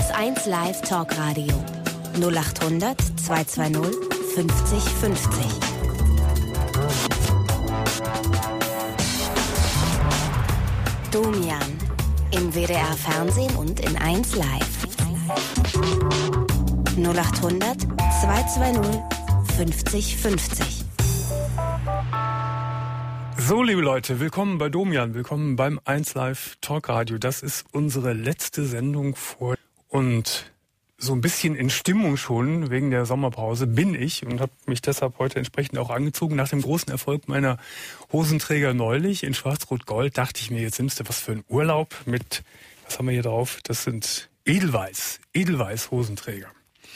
Das 1 Live Talkradio 0800 220 50 50. Domian im WDR Fernsehen und in 1 Live. 0800 220 50 50. So, liebe Leute, willkommen bei Domian, willkommen beim 1 Live Talkradio. Das ist unsere letzte Sendung vor und so ein bisschen in Stimmung schon wegen der Sommerpause bin ich und habe mich deshalb heute entsprechend auch angezogen. Nach dem großen Erfolg meiner Hosenträger neulich in Schwarz-Rot-Gold dachte ich mir, jetzt nimmst du was für einen Urlaub mit, was haben wir hier drauf? Das sind Edelweiß Hosenträger.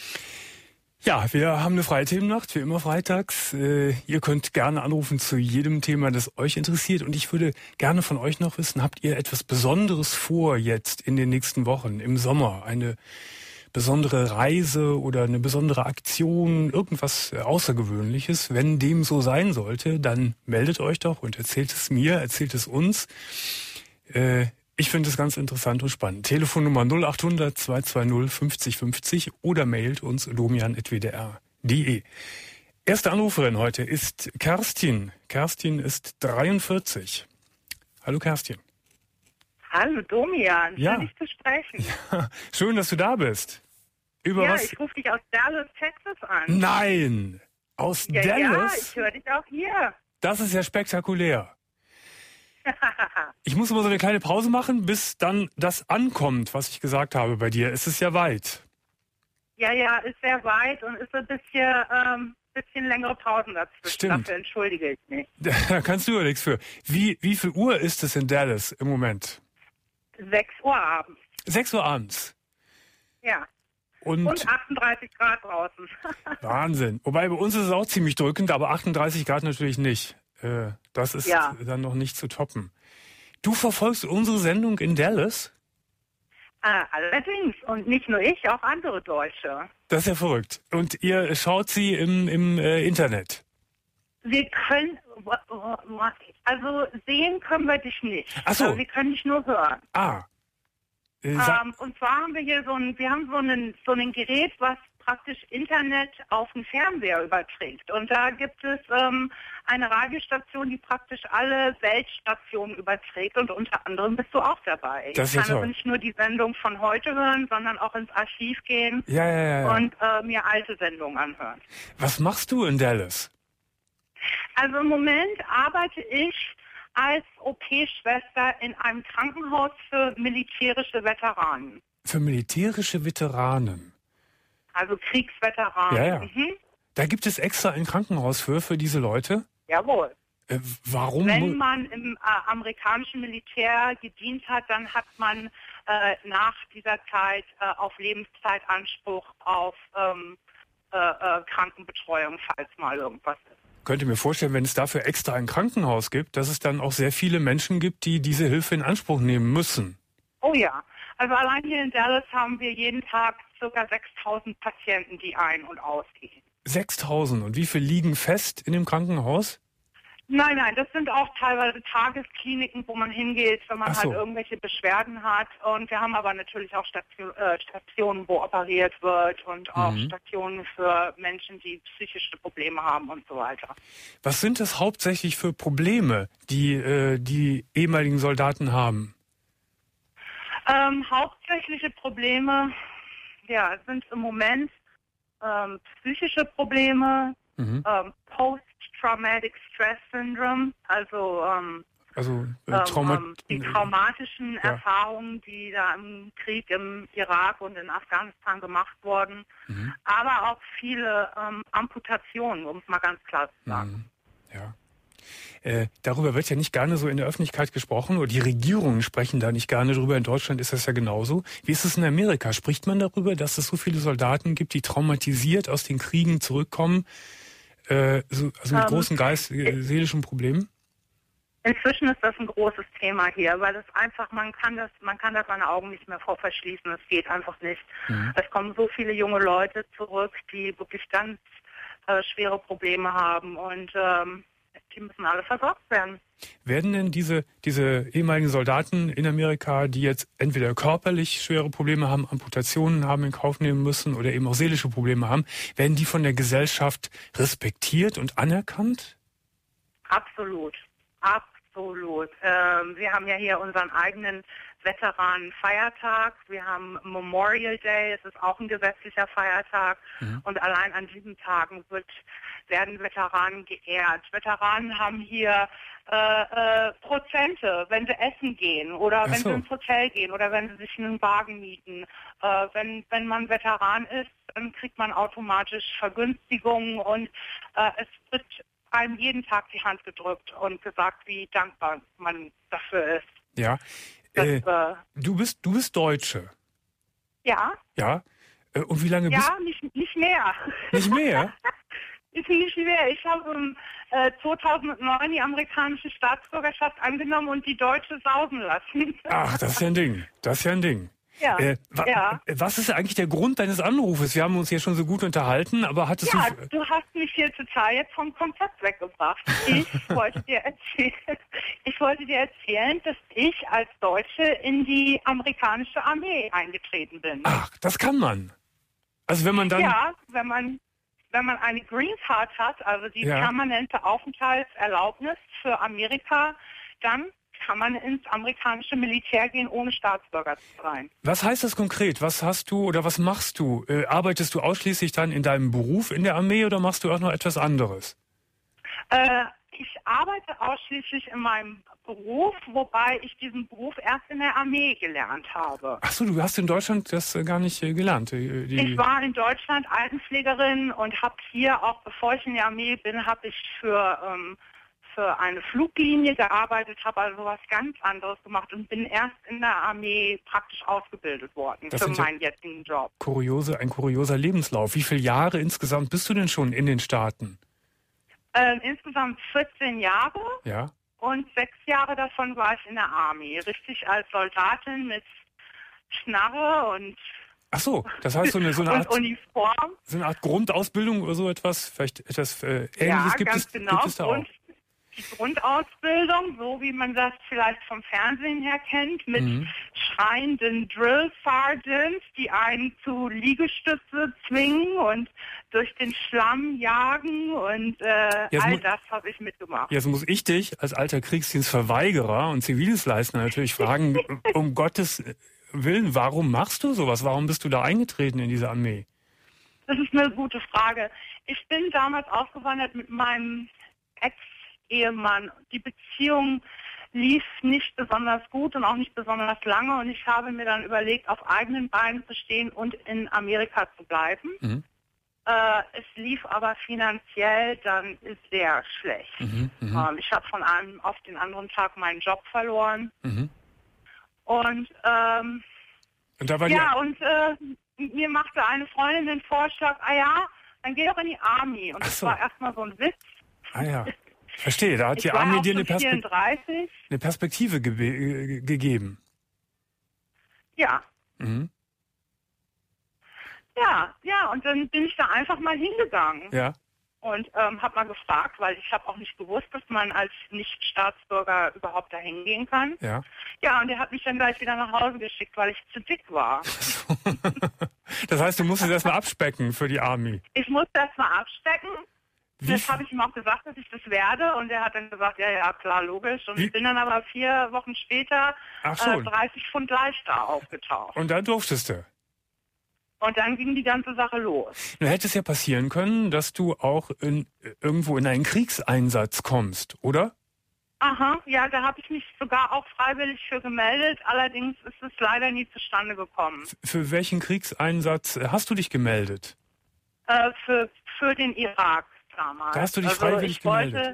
Ja, wir haben eine freie Themennacht, wie immer freitags. Ihr könnt gerne anrufen zu jedem Thema, das euch interessiert. Und ich würde gerne von euch noch wissen, habt ihr etwas Besonderes vor jetzt in den nächsten Wochen, im Sommer? Eine besondere Reise oder eine besondere Aktion, irgendwas Außergewöhnliches? Wenn dem so sein sollte, dann meldet euch doch und erzählt es mir, erzählt es uns. Ich finde es ganz interessant und spannend. Telefonnummer 0800 220 50 50 oder mailt uns domian@wdr.de. Erste Anruferin heute ist Kerstin. Kerstin ist 43. Hallo Kerstin. Hallo Domian, ja. Schön dich zu sprechen. Ja, schön, dass du da bist. Ich rufe dich aus Dallas, Texas an. Nein, aus Dallas? Ja, ich höre dich auch hier. Das ist ja spektakulär. Ich muss immer so eine kleine Pause machen, bis dann das ankommt, was ich gesagt habe bei dir. Es ist ja weit. Ja, ist sehr weit und ist ein bisschen längere Pausen dazwischen. Stimmt. Dafür entschuldige ich mich. Da kannst du ja nichts für. Wie viel Uhr ist es in Dallas im Moment? 6 Uhr abends. 6 Uhr abends? Ja. Und 38 Grad draußen. Wahnsinn. Wobei bei uns ist es auch ziemlich drückend, aber 38 Grad natürlich nicht. Das ist dann noch nicht zu toppen. Du verfolgst unsere Sendung in Dallas? Allerdings. Und nicht nur ich, auch andere Deutsche. Das ist ja verrückt. Und ihr schaut sie im Internet? Wir können, also sehen können wir dich nicht. Ach so. Wir können dich nur hören. Und zwar haben wir hier so ein Gerät, was praktisch Internet auf den Fernseher überträgt. Und da gibt es eine Radiostation, die praktisch alle Weltstationen überträgt und unter anderem bist du auch dabei. Das ist ich kann toll. also nicht nur die Sendung von heute hören, sondern auch ins Archiv gehen und mir alte Sendungen anhören. Was machst du in Dallas? Also im Moment arbeite ich als OP-Schwester in einem Krankenhaus für militärische Veteranen. Für militärische Veteranen? Also Kriegsveteranen. Ja. Mhm. Da gibt es extra ein Krankenhaus für diese Leute? Jawohl. Warum? Wenn man im amerikanischen Militär gedient hat, dann hat man nach dieser Zeit auf Lebenszeit Anspruch auf Krankenbetreuung, falls mal irgendwas ist. Ich könnte mir vorstellen, wenn es dafür extra ein Krankenhaus gibt, dass es dann auch sehr viele Menschen gibt, die diese Hilfe in Anspruch nehmen müssen. Oh ja. Also allein hier in Dallas haben wir jeden Tag ca. 6.000 Patienten, die ein- und ausgehen. 6.000. Und wie viele liegen fest in dem Krankenhaus? Nein, das sind auch teilweise Tageskliniken, wo man hingeht, wenn man halt irgendwelche Beschwerden hat. Und wir haben aber natürlich auch Stationen, wo operiert wird und auch Stationen für Menschen, die psychische Probleme haben und so weiter. Was sind das hauptsächlich für Probleme, die ehemaligen Soldaten haben? Hauptsächliche Probleme, sind im Moment psychische Probleme, Post-Traumatic Stress Syndrome, also die traumatischen Erfahrungen, die da im Krieg im Irak und in Afghanistan gemacht wurden, aber auch viele Amputationen, um es mal ganz klar zu sagen. Ja. Darüber wird ja nicht gerne so in der Öffentlichkeit gesprochen oder die Regierungen sprechen da nicht gerne drüber. In Deutschland ist das ja genauso. Wie ist es in Amerika? Spricht man darüber, dass es so viele Soldaten gibt, die traumatisiert aus den Kriegen zurückkommen, mit großen seelischen Problemen? Inzwischen ist das ein großes Thema hier, weil es einfach, man kann da seine Augen nicht mehr vor verschließen. Es geht einfach nicht. Es kommen so viele junge Leute zurück, die wirklich ganz schwere Probleme haben und die müssen alle versorgt werden. Werden denn diese ehemaligen Soldaten in Amerika, die jetzt entweder körperlich schwere Probleme haben, Amputationen haben in Kauf nehmen müssen oder eben auch seelische Probleme haben, werden die von der Gesellschaft respektiert und anerkannt? Absolut. Absolut. Wir haben ja hier unseren eigenen Veteranenfeiertag. Wir haben Memorial Day, es ist auch ein gesetzlicher Feiertag. Und allein an diesen Tagen werden Veteranen geehrt. Veteranen haben hier Prozente, wenn sie essen gehen oder wenn sie ins Hotel gehen oder wenn sie sich einen Wagen mieten. Wenn man Veteran ist, dann kriegt man automatisch Vergünstigungen und es wird einem jeden Tag die Hand gedrückt und gesagt, wie dankbar man dafür ist. Ja. Du bist Deutsche. Ja. Ja. Und wie lange bist du? Ja, nicht mehr. Nicht mehr? Nicht mehr. Ich habe 2009 die amerikanische Staatsbürgerschaft angenommen und die deutsche sausen lassen. Ach, das ist ja ein Ding. Ja. Was ist eigentlich der Grund deines Anrufes? Wir haben uns hier schon so gut unterhalten, aber hattest du... Du hast mich hier total jetzt vom Konzept weggebracht. Ich wollte dir erzählen, dass ich als Deutsche in die amerikanische Armee eingetreten bin. Ach, das kann man. Also wenn man dann... Ja, wenn man eine Green Card hat, also die permanente Aufenthaltserlaubnis für Amerika, dann kann man ins amerikanische Militär gehen, ohne Staatsbürger zu sein. Was heißt das konkret? Was hast du oder was machst du? Arbeitest du ausschließlich dann in deinem Beruf in der Armee oder machst du auch noch etwas anderes? Ich arbeite ausschließlich in meinem Beruf, wobei ich diesen Beruf erst in der Armee gelernt habe. Ach so, du hast in Deutschland das gar nicht gelernt? Ich war in Deutschland Altenpflegerin und habe hier, auch bevor ich in der Armee bin, habe ich für eine Fluglinie gearbeitet, habe also was ganz anderes gemacht und bin erst in der Armee praktisch ausgebildet worden für meinen jetzigen Job. Ein kurioser Lebenslauf. Wie viele Jahre insgesamt bist du denn schon in den Staaten? Insgesamt 14 Jahre. Ja. Und 6 Jahre davon war ich in der Armee. Richtig als Soldatin mit Knarre und... Ach so, das heißt so eine Art Uniform. So eine Art Grundausbildung oder so etwas? Vielleicht etwas Ähnliches gibt es da auch? Die Grundausbildung, so wie man das vielleicht vom Fernsehen her kennt, mit schreienden Drill Sergeants, die einen zu Liegestütze zwingen und durch den Schlamm jagen und all das habe ich mitgemacht. Jetzt muss ich dich als alter Kriegsdienstverweigerer und Zivildienstleister natürlich fragen, um Gottes Willen, warum machst du sowas? Warum bist du da eingetreten in diese Armee? Das ist eine gute Frage. Ich bin damals ausgewandert mit meinem Ex-Ehemann. Die Beziehung lief nicht besonders gut und auch nicht besonders lange und ich habe mir dann überlegt, auf eigenen Beinen zu stehen und in Amerika zu bleiben. Es lief aber finanziell dann sehr schlecht. Ich habe von einem auf den anderen Tag meinen Job verloren. Und da war mir machte eine Freundin den Vorschlag, dann geh doch in die Army. Und das war erstmal so ein Witz. Ah ja. Verstehe, da hat die Armee dir eine Perspektive gegeben. Ja. Ja, und dann bin ich da einfach mal hingegangen. Ja. Und habe mal gefragt, weil ich habe auch nicht gewusst, dass man als Nicht-Staatsbürger überhaupt da hingehen kann. Ja. Ja, und er hat mich dann gleich wieder nach Hause geschickt, weil ich zu dick war. Das heißt, du musstest erstmal abspecken für die Army. Ich musste erstmal abspecken. Das habe ich ihm auch gesagt, dass ich das werde. Und er hat dann gesagt, ja, klar, logisch. Und ich bin dann aber 4 Wochen später 30 Pfund leichter aufgetaucht. Und dann durftest du? Und dann ging die ganze Sache los. Nun hätte es ja passieren können, dass du auch irgendwo in einen Kriegseinsatz kommst, oder? Aha, ja, da habe ich mich sogar auch freiwillig für gemeldet. Allerdings ist es leider nie zustande gekommen. Für welchen Kriegseinsatz hast du dich gemeldet? Für den Irak damals. Da hast du dich freiwillig gemeldet?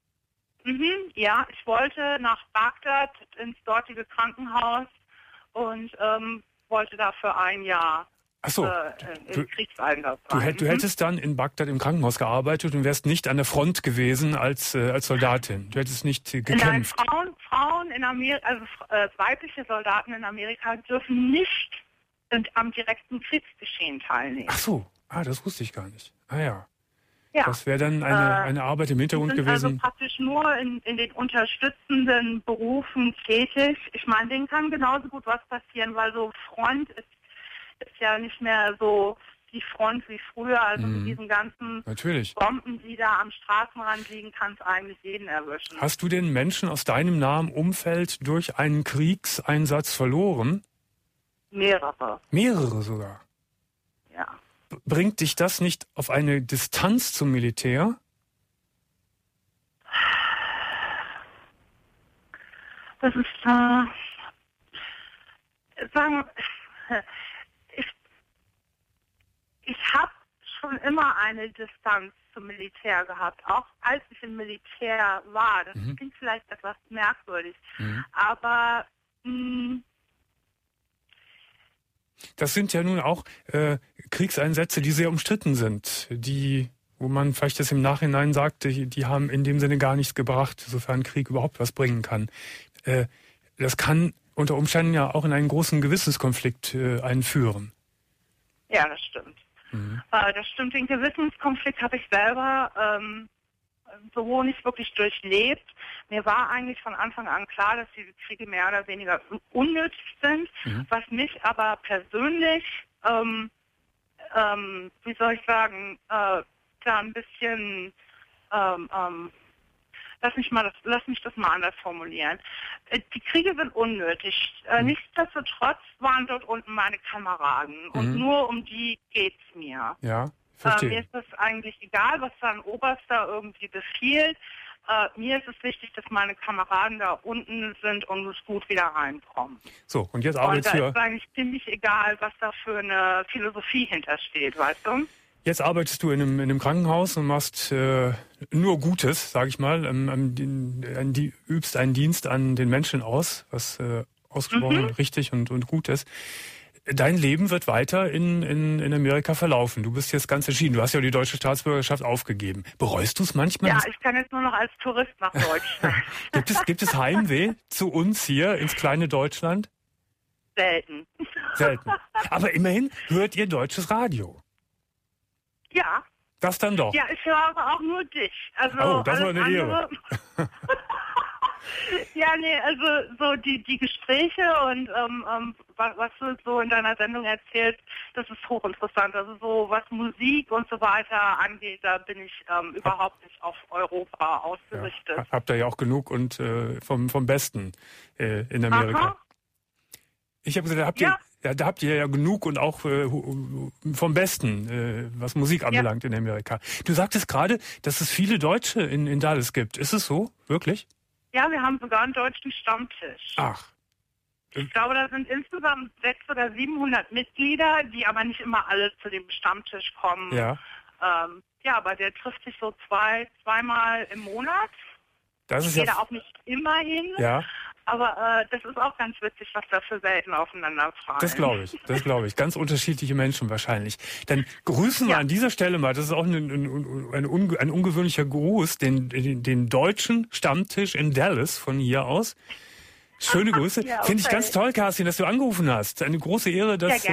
Ich wollte nach Bagdad ins dortige Krankenhaus und wollte da für 1 Jahr Kriegseinsatz sein. Du hättest dann in Bagdad im Krankenhaus gearbeitet und wärst nicht an der Front gewesen als Soldatin. Du hättest nicht gekämpft. Nein, Frauen in Amerika, also weibliche Soldaten in Amerika dürfen nicht am direkten Kriegsgeschehen teilnehmen. Ach so, das wusste ich gar nicht. Ah ja. Ja. Das wäre dann eine Arbeit im Hintergrund die sind gewesen. Also praktisch nur in den unterstützenden Berufen tätig. Ich meine, denen kann genauso gut was passieren, weil so Front ist ja nicht mehr so die Front wie früher. Also mit diesen ganzen Bomben, die da am Straßenrand liegen, kann es eigentlich jeden erwischen. Hast du den Menschen aus deinem nahen Umfeld durch einen Kriegseinsatz verloren? Mehrere. Mehrere sogar? Ja. Bringt dich das nicht auf eine Distanz zum Militär? Das ist, sagen, ich habe schon immer eine Distanz zum Militär gehabt, auch als ich im Militär war. Das klingt vielleicht etwas merkwürdig, aber das sind ja nun auch Kriegseinsätze, die sehr umstritten sind, wo man vielleicht das im Nachhinein sagt, die haben in dem Sinne gar nichts gebracht, sofern Krieg überhaupt was bringen kann. Das kann unter Umständen ja auch in einen großen Gewissenskonflikt einführen. Ja, das stimmt. Das stimmt, den Gewissenskonflikt habe ich selber so nicht wirklich durchlebt. Mir war eigentlich von Anfang an klar, dass diese Kriege mehr oder weniger unnötig sind, was mich aber persönlich, wie soll ich sagen, da ein bisschen, lass mich das mal anders formulieren. Die Kriege sind unnötig. Nichtsdestotrotz waren dort unten meine Kameraden und nur um die geht's mir. Ja, verstehe. Mir ist es eigentlich egal, was da ein Oberster irgendwie befiehlt. Mir ist es wichtig, dass meine Kameraden da unten sind und es gut wieder reinkommen. So, und jetzt arbeitest du... Und da ist eigentlich ziemlich egal, was da für eine Philosophie hintersteht, weißt du? Jetzt arbeitest du in einem Krankenhaus und machst nur Gutes, sage ich mal. Übst einen Dienst an den Menschen aus, was ausgesprochen richtig und gut ist. Dein Leben wird weiter in Amerika verlaufen. Du bist jetzt ganz entschieden. Du hast ja die deutsche Staatsbürgerschaft aufgegeben. Bereust du es manchmal? Ja, ich kann jetzt nur noch als Tourist nach Deutschland. Gibt es Heimweh zu uns hier ins kleine Deutschland? Selten. Selten. Aber immerhin hört ihr deutsches Radio. Ja. Das dann doch. Ja, ich höre aber auch nur dich. Also das war eine Ehre. Ja, nee, also so die Gespräche und was du so in deiner Sendung erzählst, das ist hochinteressant. Also so was Musik und so weiter angeht, da bin ich überhaupt nicht auf Europa ausgerichtet. Ja, habt ihr ja auch genug und vom Besten in Amerika. Aha. Ich habe gesagt, da habt ihr ja genug und auch vom Besten, was Musik anbelangt in Amerika. Du sagtest gerade, dass es viele Deutsche in Dallas gibt. Ist es so? Wirklich? Ja, wir haben sogar einen deutschen Stammtisch. Ach. Ich glaube, da sind insgesamt 600 oder 700 Mitglieder, die aber nicht immer alle zu dem Stammtisch kommen. Ja. Aber der trifft sich so zweimal im Monat. Das ist ich gehe da auch nicht immer hin. Ja. Aber das ist auch ganz witzig, was da für Welten aufeinander fallen. Das glaube ich. Ganz unterschiedliche Menschen wahrscheinlich. Dann grüßen wir an dieser Stelle mal, das ist auch ein ungewöhnlicher Gruß, den deutschen Stammtisch in Dallas von hier aus. Schöne Grüße. Ja, okay. Finde ich ganz toll, Kerstin, dass du angerufen hast. Eine große Ehre, dass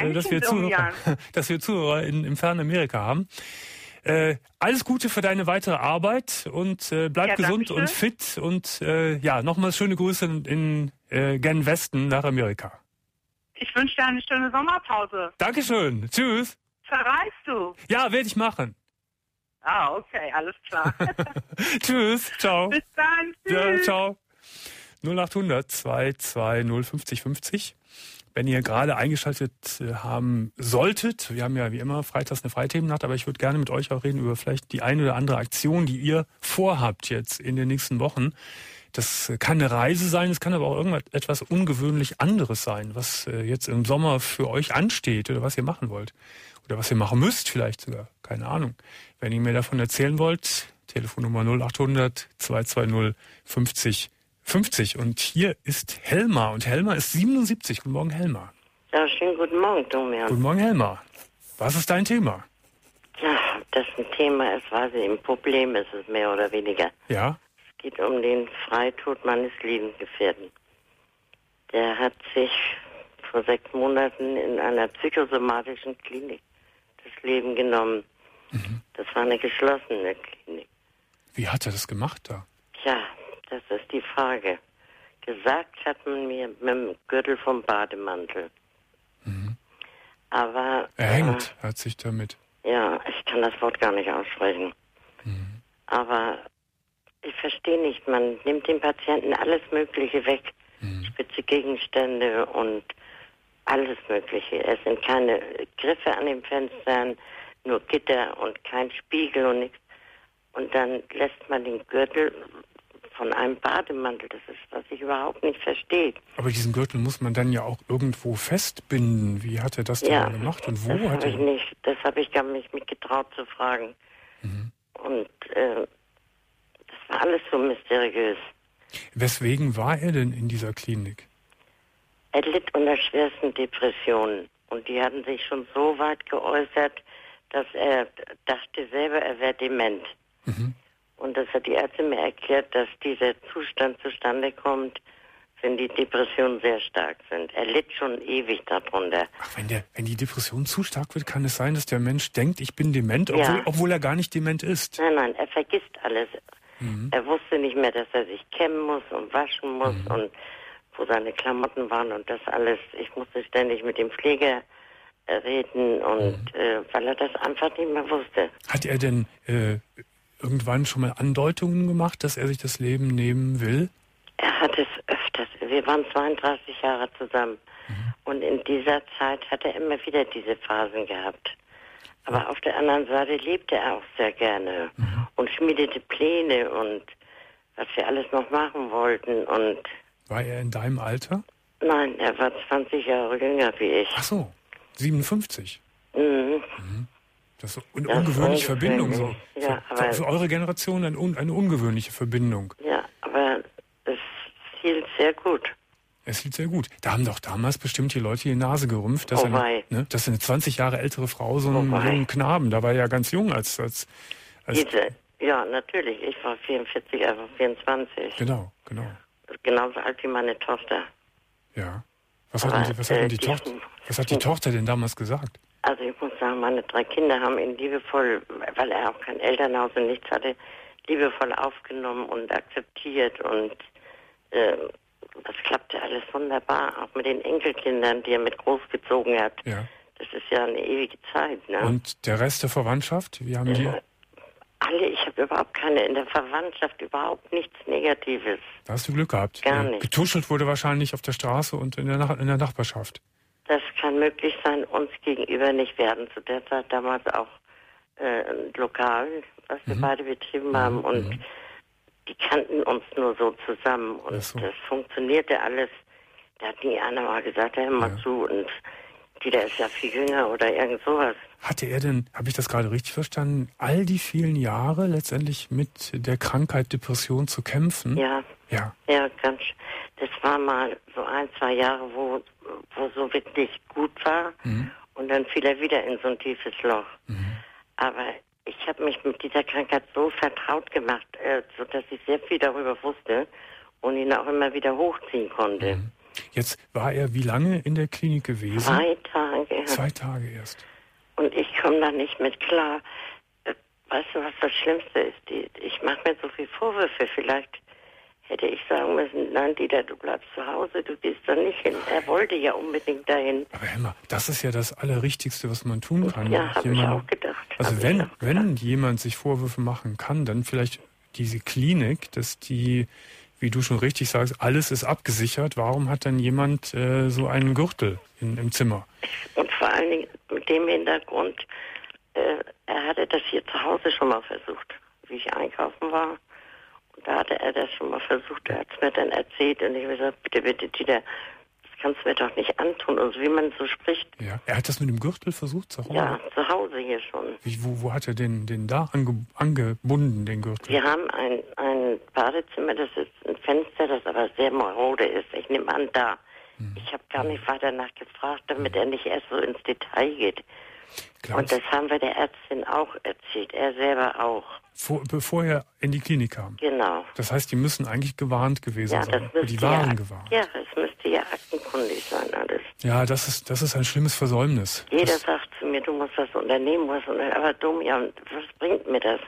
wir Zuhörer im fernen Amerika haben. Alles Gute für deine weitere Arbeit und bleib gesund und fit und nochmals schöne Grüße in gen Westen nach Amerika. Ich wünsche dir eine schöne Sommerpause. Dankeschön. Tschüss. Verreist du? Ja, werde ich machen. Ah, okay, alles klar. Tschüss. Ciao. Bis dann. Tschüss. Ja, ciao. 0800 220 50 50. Wenn ihr gerade eingeschaltet haben solltet, wir haben ja wie immer freitags eine Freithemennacht, aber ich würde gerne mit euch auch reden über vielleicht die eine oder andere Aktion, die ihr vorhabt jetzt in den nächsten Wochen. Das kann eine Reise sein, es kann aber auch irgendetwas ungewöhnlich anderes sein, was jetzt im Sommer für euch ansteht oder was ihr machen wollt. Oder was ihr machen müsst vielleicht sogar, keine Ahnung. Wenn ihr mir davon erzählen wollt, Telefonnummer 0800 220 50 50. Und hier ist Helma. Und Helma ist 77. Guten Morgen, Helma. Ja, schönen guten Morgen, Domian. Guten Morgen, Helma. Was ist dein Thema? Ja, das ein Thema ist, was ein Problem ist es mehr oder weniger. Ja? Es geht um den Freitod meines Lebensgefährten. Der hat sich vor 6 Monaten in einer psychosomatischen Klinik das Leben genommen. Das war eine geschlossene Klinik. Wie hat er das gemacht da? Ja, das ist die Frage. Gesagt hat man mir mit dem Gürtel vom Bademantel. Aber... Er hängt, hat sich damit. Ja, ich kann das Wort gar nicht aussprechen. Aber ich verstehe nicht, man nimmt dem Patienten alles Mögliche weg. Spitze Gegenstände und alles Mögliche. Es sind keine Griffe an den Fenstern, nur Gitter und kein Spiegel und nichts. Und dann lässt man den Gürtel von einem Bademantel. Das ist, was ich überhaupt nicht verstehe. Aber diesen Gürtel muss man dann ja auch irgendwo festbinden. Wie hat er das denn gemacht und wo das hat er? Das habe ich gar nicht mit getraut zu fragen. Und das war alles so mysteriös. Weswegen war er denn in dieser Klinik? Er litt unter schwersten Depressionen. Und die hatten sich schon so weit geäußert, dass er dachte selber, er wäre dement. Und das hat die Ärzte mir erklärt, dass dieser Zustand zustande kommt, wenn die Depressionen sehr stark sind. Er litt schon ewig darunter. Ach, wenn die Depression zu stark wird, kann es sein, dass der Mensch denkt, ich bin dement, obwohl er gar nicht dement ist. Nein, er vergisst alles. Er wusste nicht mehr, dass er sich kämmen muss und waschen muss und wo seine Klamotten waren und das alles. Ich musste ständig mit dem Pfleger reden und weil er das einfach nicht mehr wusste. Hat er denn irgendwann schon mal Andeutungen gemacht, dass er sich das Leben nehmen will? Er hat es öfters. Wir waren 32 Jahre zusammen. Und in dieser Zeit hat er immer wieder diese Phasen gehabt. Aber auf der anderen Seite lebte er auch sehr gerne und schmiedete Pläne und was wir alles noch machen wollten. Und war er in deinem Alter? Nein, er war 20 Jahre jünger wie ich. Ach so, 57. Das ist eine Das ungewöhnliche Verbindung. So. Ja, aber für eure Generation eine ungewöhnliche Verbindung. Ja, aber es hielt sehr gut. Es hielt sehr gut. Da haben doch damals bestimmt die Leute die Nase gerümpft, dass eine 20 Jahre ältere Frau so einen jungen Knaben, da war er ja ganz jung als ja, natürlich. Ich war 44, er war 24. Genau. Genauso alt wie meine Tochter. Ja. Was hat die Tochter denn damals gesagt? Also ich muss sagen, meine 3 Kinder haben ihn liebevoll, weil er auch kein Elternhaus und nichts hatte, liebevoll aufgenommen und akzeptiert und das klappte alles wunderbar, auch mit den Enkelkindern, die er mit großgezogen hat. Ja. Das ist ja eine ewige Zeit. Ne? Und der Rest der Verwandtschaft, wie haben die? Alle, ich habe überhaupt keine in der Verwandtschaft, überhaupt nichts Negatives. Da hast du Glück gehabt. Gar nicht. Getuschelt wurde wahrscheinlich auf der Straße und in der Nachbarschaft. Das kann möglich sein, uns gegenüber nicht. Wir hatten zu der Zeit damals auch ein Lokal, was wir beide betrieben haben und die kannten uns nur so zusammen und das funktionierte alles. Da hat nie einer mal gesagt, hör mal zu und die, der ist ja viel jünger oder irgend sowas. Hatte er denn, habe ich das gerade richtig verstanden, all die vielen Jahre letztendlich mit der Krankheit Depression zu kämpfen? Ja. Ja, ganz. Das war mal so 1-2 Jahre, wo so wirklich gut war und dann fiel er wieder in so ein tiefes Loch. Aber ich habe mich mit dieser Krankheit so vertraut gemacht, sodass ich sehr viel darüber wusste und ihn auch immer wieder hochziehen konnte. Jetzt war er wie lange in der Klinik gewesen? 2 Tage. 2 Tage erst. Und ich komme da nicht mit klar. Weißt du, was das Schlimmste ist? Ich mache mir so viel Vorwürfe. Vielleicht hätte ich sagen müssen, nein, Dieter, du bleibst zu Hause, du gehst da nicht hin. Er wollte ja unbedingt dahin. Aber Emma, das ist ja das Allerrichtigste, was man tun kann. Ja, habe ich auch gedacht. Also wenn jemand sich Vorwürfe machen kann, dann vielleicht diese Klinik, dass die, wie du schon richtig sagst, alles ist abgesichert. Warum hat dann jemand so einen Gürtel im Zimmer? Und vor allen Dingen mit dem Hintergrund, er hatte das hier zu Hause schon mal versucht, wie ich einkaufen war. Und da hatte er das schon mal versucht, er hat es mir dann erzählt und ich habe gesagt, bitte, Dieter, das kannst du mir doch nicht antun. Und so wie man so spricht. Ja, er hat das mit dem Gürtel versucht zu Hause? Ja, zu Hause hier schon. Wo hat er den da angebunden, den Gürtel? Wir haben ein Badezimmer, das ist ein Fenster, das aber sehr marode ist. Ich nehme an, da. Ich habe gar nicht weiter nachgefragt, damit er nicht erst so ins Detail geht. Klar. Und das haben wir der Ärztin auch erzählt, er selber auch. Bevor er in die Klinik kam? Genau. Das heißt, die müssen eigentlich gewarnt gewesen sein. Die waren gewarnt. Ja, es müsste ja aktenkundig sein alles. Ja, das ist ein schlimmes Versäumnis. Jeder sagt zu mir, du musst was unternehmen, aber Domian, was bringt mir das?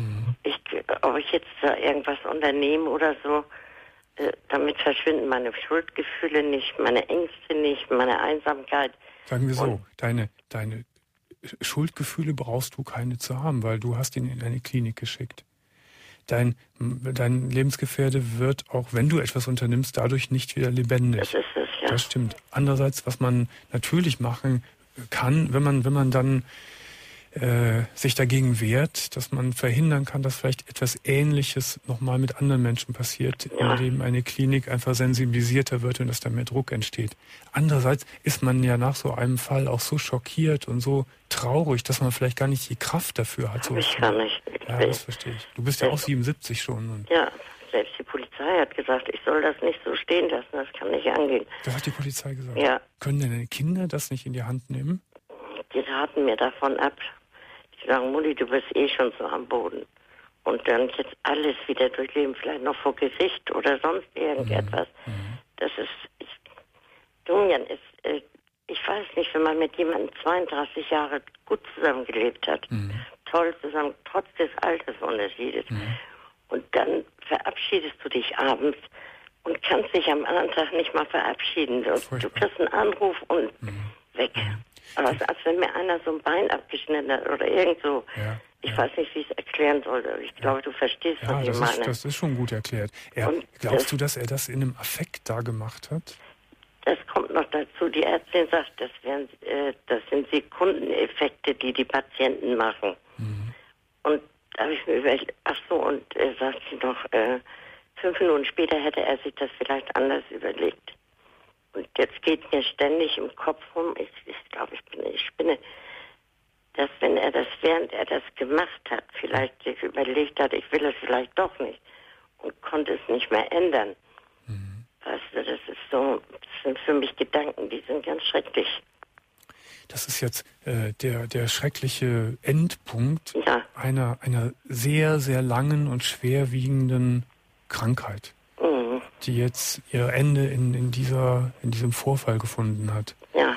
Ob ich jetzt da irgendwas unternehme oder so, damit verschwinden meine Schuldgefühle nicht, meine Ängste nicht, meine Einsamkeit. Sagen wir so, deine Schuldgefühle brauchst du keine zu haben, weil du hast ihn in eine Klinik geschickt. Dein Lebensgefährte wird, auch wenn du etwas unternimmst, dadurch nicht wieder lebendig. Das ist es, ja. Das stimmt. Andererseits, was man natürlich machen kann, wenn man dann sich dagegen wehrt, dass man verhindern kann, dass vielleicht etwas Ähnliches nochmal mit anderen Menschen passiert, indem eine Klinik einfach sensibilisierter wird und dass da mehr Druck entsteht. Andererseits ist man ja nach so einem Fall auch so schockiert und so traurig, dass man vielleicht gar nicht die Kraft dafür hat. So ich kann nicht. Ja, das verstehe ich. Du bist ja auch 77 schon. Und ja, selbst die Polizei hat gesagt, ich soll das nicht so stehen lassen, das kann nicht angehen. Das hat die Polizei gesagt? Ja. Können denn deine Kinder das nicht in die Hand nehmen? Die raten mir davon ab. Die sagen, Mutti, du bist eh schon so am Boden. Und dann jetzt alles wieder durchleben, vielleicht noch vor Gericht oder sonst irgendetwas. Das ist, Domian ist, ich weiß nicht, wenn man mit jemandem 32 Jahre gut zusammengelebt hat, toll zusammen, trotz des Altersunterschiedes. Und dann verabschiedest du dich abends und kannst dich am anderen Tag nicht mal verabschieden. Du kriegst einen Anruf und weg. Aber als wenn mir einer so ein Bein abgeschnitten hat oder irgend so. Ja, ich weiß nicht, wie ich es erklären soll. Ich glaube, du verstehst, was ich meine. Das ist schon gut erklärt. Glaubst du, dass er das in einem Affekt da gemacht hat? Das kommt noch dazu. Die Ärztin sagt, das sind Sekundeneffekte, die die Patienten machen. Und da habe ich mir überlegt, und sagt sie noch, 5 Minuten später hätte er sich das vielleicht anders überlegt. Und jetzt geht mir ständig im Kopf rum, ich glaube, ich spinne, dass wenn er das, während er das gemacht hat, vielleicht sich überlegt hat, ich will es vielleicht doch nicht und konnte es nicht mehr ändern. Weißt du, das sind für mich Gedanken, die sind ganz schrecklich. Das ist jetzt der schreckliche Endpunkt einer sehr, sehr langen und schwerwiegenden Krankheit, die jetzt ihr Ende in diesem Vorfall gefunden hat. Ja.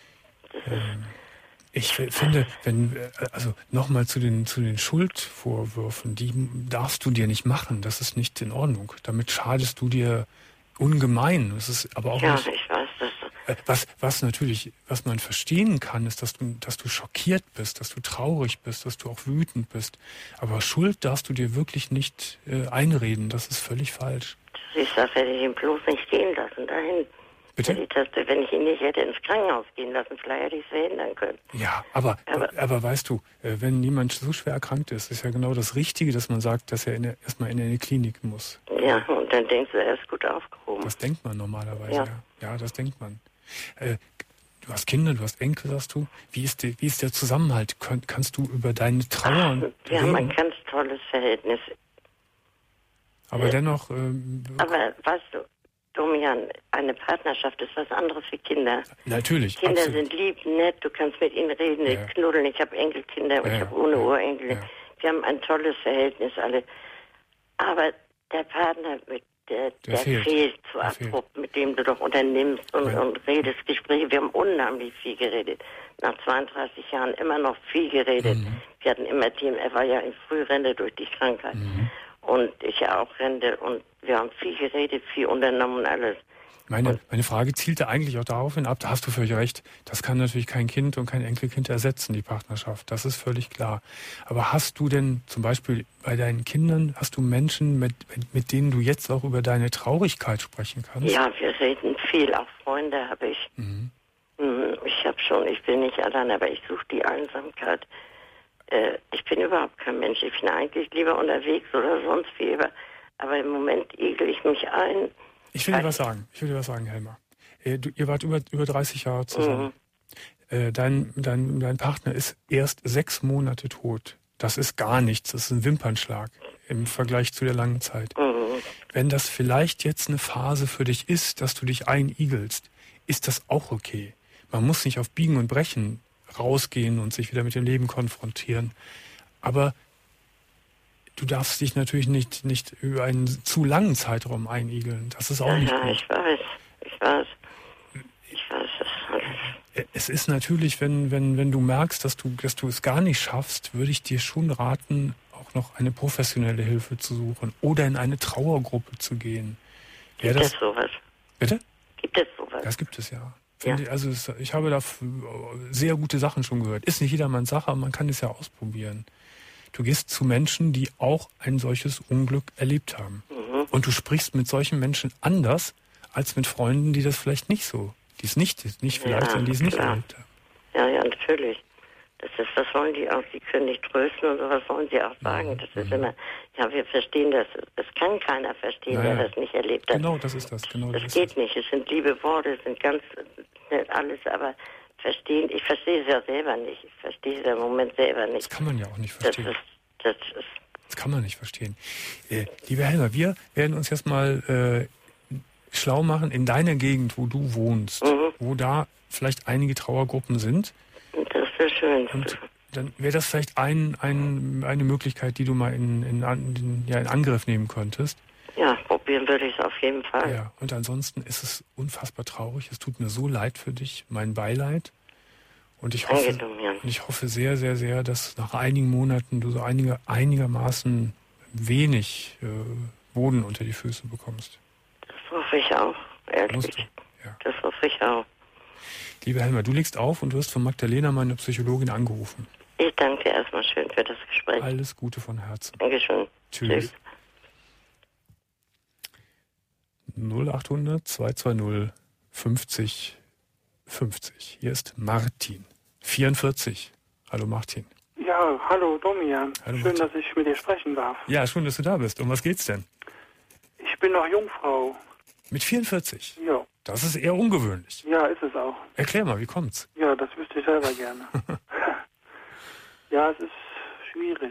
Ich finde, nochmal zu den Schuldvorwürfen, die darfst du dir nicht machen. Das ist nicht in Ordnung. Damit schadest du dir ungemein. Das ist aber auch nicht. Ich weiß das. Was man verstehen kann, ist, dass du schockiert bist, dass du traurig bist, dass du auch wütend bist. Aber Schuld darfst du dir wirklich nicht einreden. Das ist völlig falsch. Ich sage, hätte ich ihn bloß nicht gehen lassen dahin. Bitte? Wenn ich ihn nicht hätte ins Krankenhaus gehen lassen, vielleicht hätte ich es verhindern können. Ja, aber weißt du, wenn jemand so schwer erkrankt ist ja genau das Richtige, dass man sagt, dass er erstmal in eine Klinik muss. Ja, und dann denkst du, er ist gut aufgehoben. Das denkt man normalerweise, ja. Ja, das denkt man. Du hast Kinder, du hast Enkel, sagst du. Wie ist der Zusammenhalt? Kannst du über deine Trauer Wir haben ein ganz tolles Verhältnis. Aber dennoch... aber weißt du, Domian, eine Partnerschaft ist was anderes wie Kinder. Natürlich, Kinder absolut. sind lieb, nett, du kannst mit ihnen reden, knuddeln. Ich habe Enkelkinder und ich habe ohne Urenkel. Ja. Wir haben ein tolles Verhältnis alle. Aber der Partner, der fehlt zu abrupt, mit dem du doch unternimmst und redest, Gespräche. Wir haben unheimlich viel geredet. Nach 32 Jahren immer noch viel geredet. Wir hatten immer Team, er war ja in Frührente durch die Krankheit. Und ich ja auch Rente und wir haben viel geredet, viel unternommen und alles. Meine Frage zielte eigentlich auch darauf hin ab, da hast du völlig recht, das kann natürlich kein Kind und kein Enkelkind ersetzen, die Partnerschaft, das ist völlig klar. Aber hast du denn zum Beispiel bei deinen Kindern, hast du Menschen, mit denen du jetzt auch über deine Traurigkeit sprechen kannst? Ja, wir reden viel, auch Freunde habe ich. Ich bin nicht allein, aber ich suche die Einsamkeit. Ich bin überhaupt kein Mensch. Ich bin eigentlich lieber unterwegs oder sonst wie. Aber im Moment igel ich mich ein. Ich will dir was sagen, Helma. Ihr wart über 30 Jahre zusammen. Dein Partner ist erst 6 Monate tot. Das ist gar nichts. Das ist ein Wimpernschlag im Vergleich zu der langen Zeit. Wenn das vielleicht jetzt eine Phase für dich ist, dass du dich einigelst, ist das auch okay. Man muss nicht auf Biegen und Brechen rausgehen und sich wieder mit dem Leben konfrontieren. Aber du darfst dich natürlich nicht über einen zu langen Zeitraum einigeln. Das ist auch nicht gut. Ich weiß. Es ist natürlich, wenn du merkst, dass du es gar nicht schaffst, würde ich dir schon raten, auch noch eine professionelle Hilfe zu suchen oder in eine Trauergruppe zu gehen. Gibt es sowas? Bitte? Gibt es sowas? Das gibt es ja. Ich habe da sehr gute Sachen schon gehört. Ist nicht jedermanns Sache, aber man kann es ja ausprobieren. Du gehst zu Menschen, die auch ein solches Unglück erlebt haben. Und du sprichst mit solchen Menschen anders als mit Freunden, die das vielleicht nicht so, die es nicht vielleicht, sondern die es nicht erlebt haben. Ja, natürlich. Das wollen die auch, sie können nicht trösten und sowas wollen sie auch sagen. Das ist immer, ja, wir verstehen das. Das kann keiner verstehen, der das nicht erlebt hat. Genau, das ist das. Das geht nicht. Es sind liebe Worte, es sind ganz nicht alles, aber verstehen, ich verstehe es ja selber nicht. Ich verstehe es im Moment selber nicht. Das kann man ja auch nicht verstehen. Das kann man nicht verstehen. Lieber Helmer, wir werden uns jetzt mal schlau machen in deiner Gegend, wo du wohnst, wo da vielleicht einige Trauergruppen sind. Das wäre schön. Und dann wäre das vielleicht eine Möglichkeit, die du mal in Angriff nehmen könntest. Ja, probieren würde ich es auf jeden Fall. Ja, und ansonsten ist es unfassbar traurig. Es tut mir so leid für dich, mein Beileid. Und ich hoffe sehr, sehr, sehr, dass nach einigen Monaten du so einigermaßen wenig Boden unter die Füße bekommst. Das hoffe ich auch, ehrlich. Ja. Das hoffe ich auch. Lieber Helmer, du legst auf und du wirst von Magdalena, meine Psychologin, angerufen. Ich danke dir erstmal schön für das Gespräch. Alles Gute von Herzen. Dankeschön. Tschüss. 0800 220 50 50. Hier ist Martin, 44. Hallo Martin. Ja, hallo Domian. Hallo, schön, dass ich mit dir sprechen darf. Ja, schön, dass du da bist. Um was geht's denn? Ich bin noch Jungfrau. Mit 44? Ja. Das ist eher ungewöhnlich. Ja, ist es auch. Erklär mal, wie kommt's? Ja, das wüsste ich selber gerne. Ja, es ist schwierig.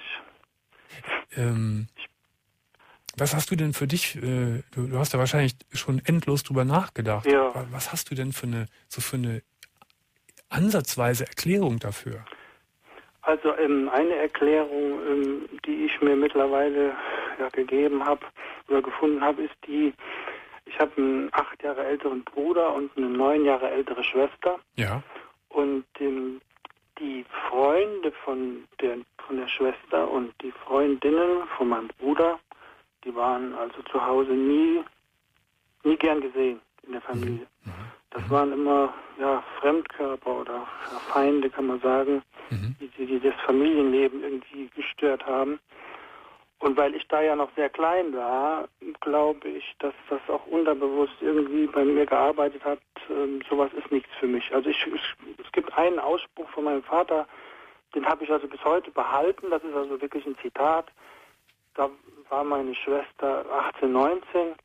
Was hast du denn für dich, du hast ja wahrscheinlich schon endlos drüber nachgedacht. Ja. Was hast du denn für eine ansatzweise Erklärung dafür? Also eine Erklärung, die ich mir mittlerweile gegeben habe oder gefunden habe, ist die, ich habe einen 8 Jahre älteren Bruder und eine 9 Jahre ältere Schwester. Ja. Und die Freunde von der Schwester und die Freundinnen von meinem Bruder, die waren also zu Hause nie gern gesehen in der Familie. Das waren immer Fremdkörper oder Feinde, kann man sagen, die das Familienleben irgendwie gestört haben. Und weil ich da ja noch sehr klein war, glaube ich, dass das auch unterbewusst irgendwie bei mir gearbeitet hat. Sowas ist nichts für mich. Also es gibt einen Ausspruch von meinem Vater, den habe ich also bis heute behalten. Das ist also wirklich ein Zitat. Da war meine Schwester 18, 19.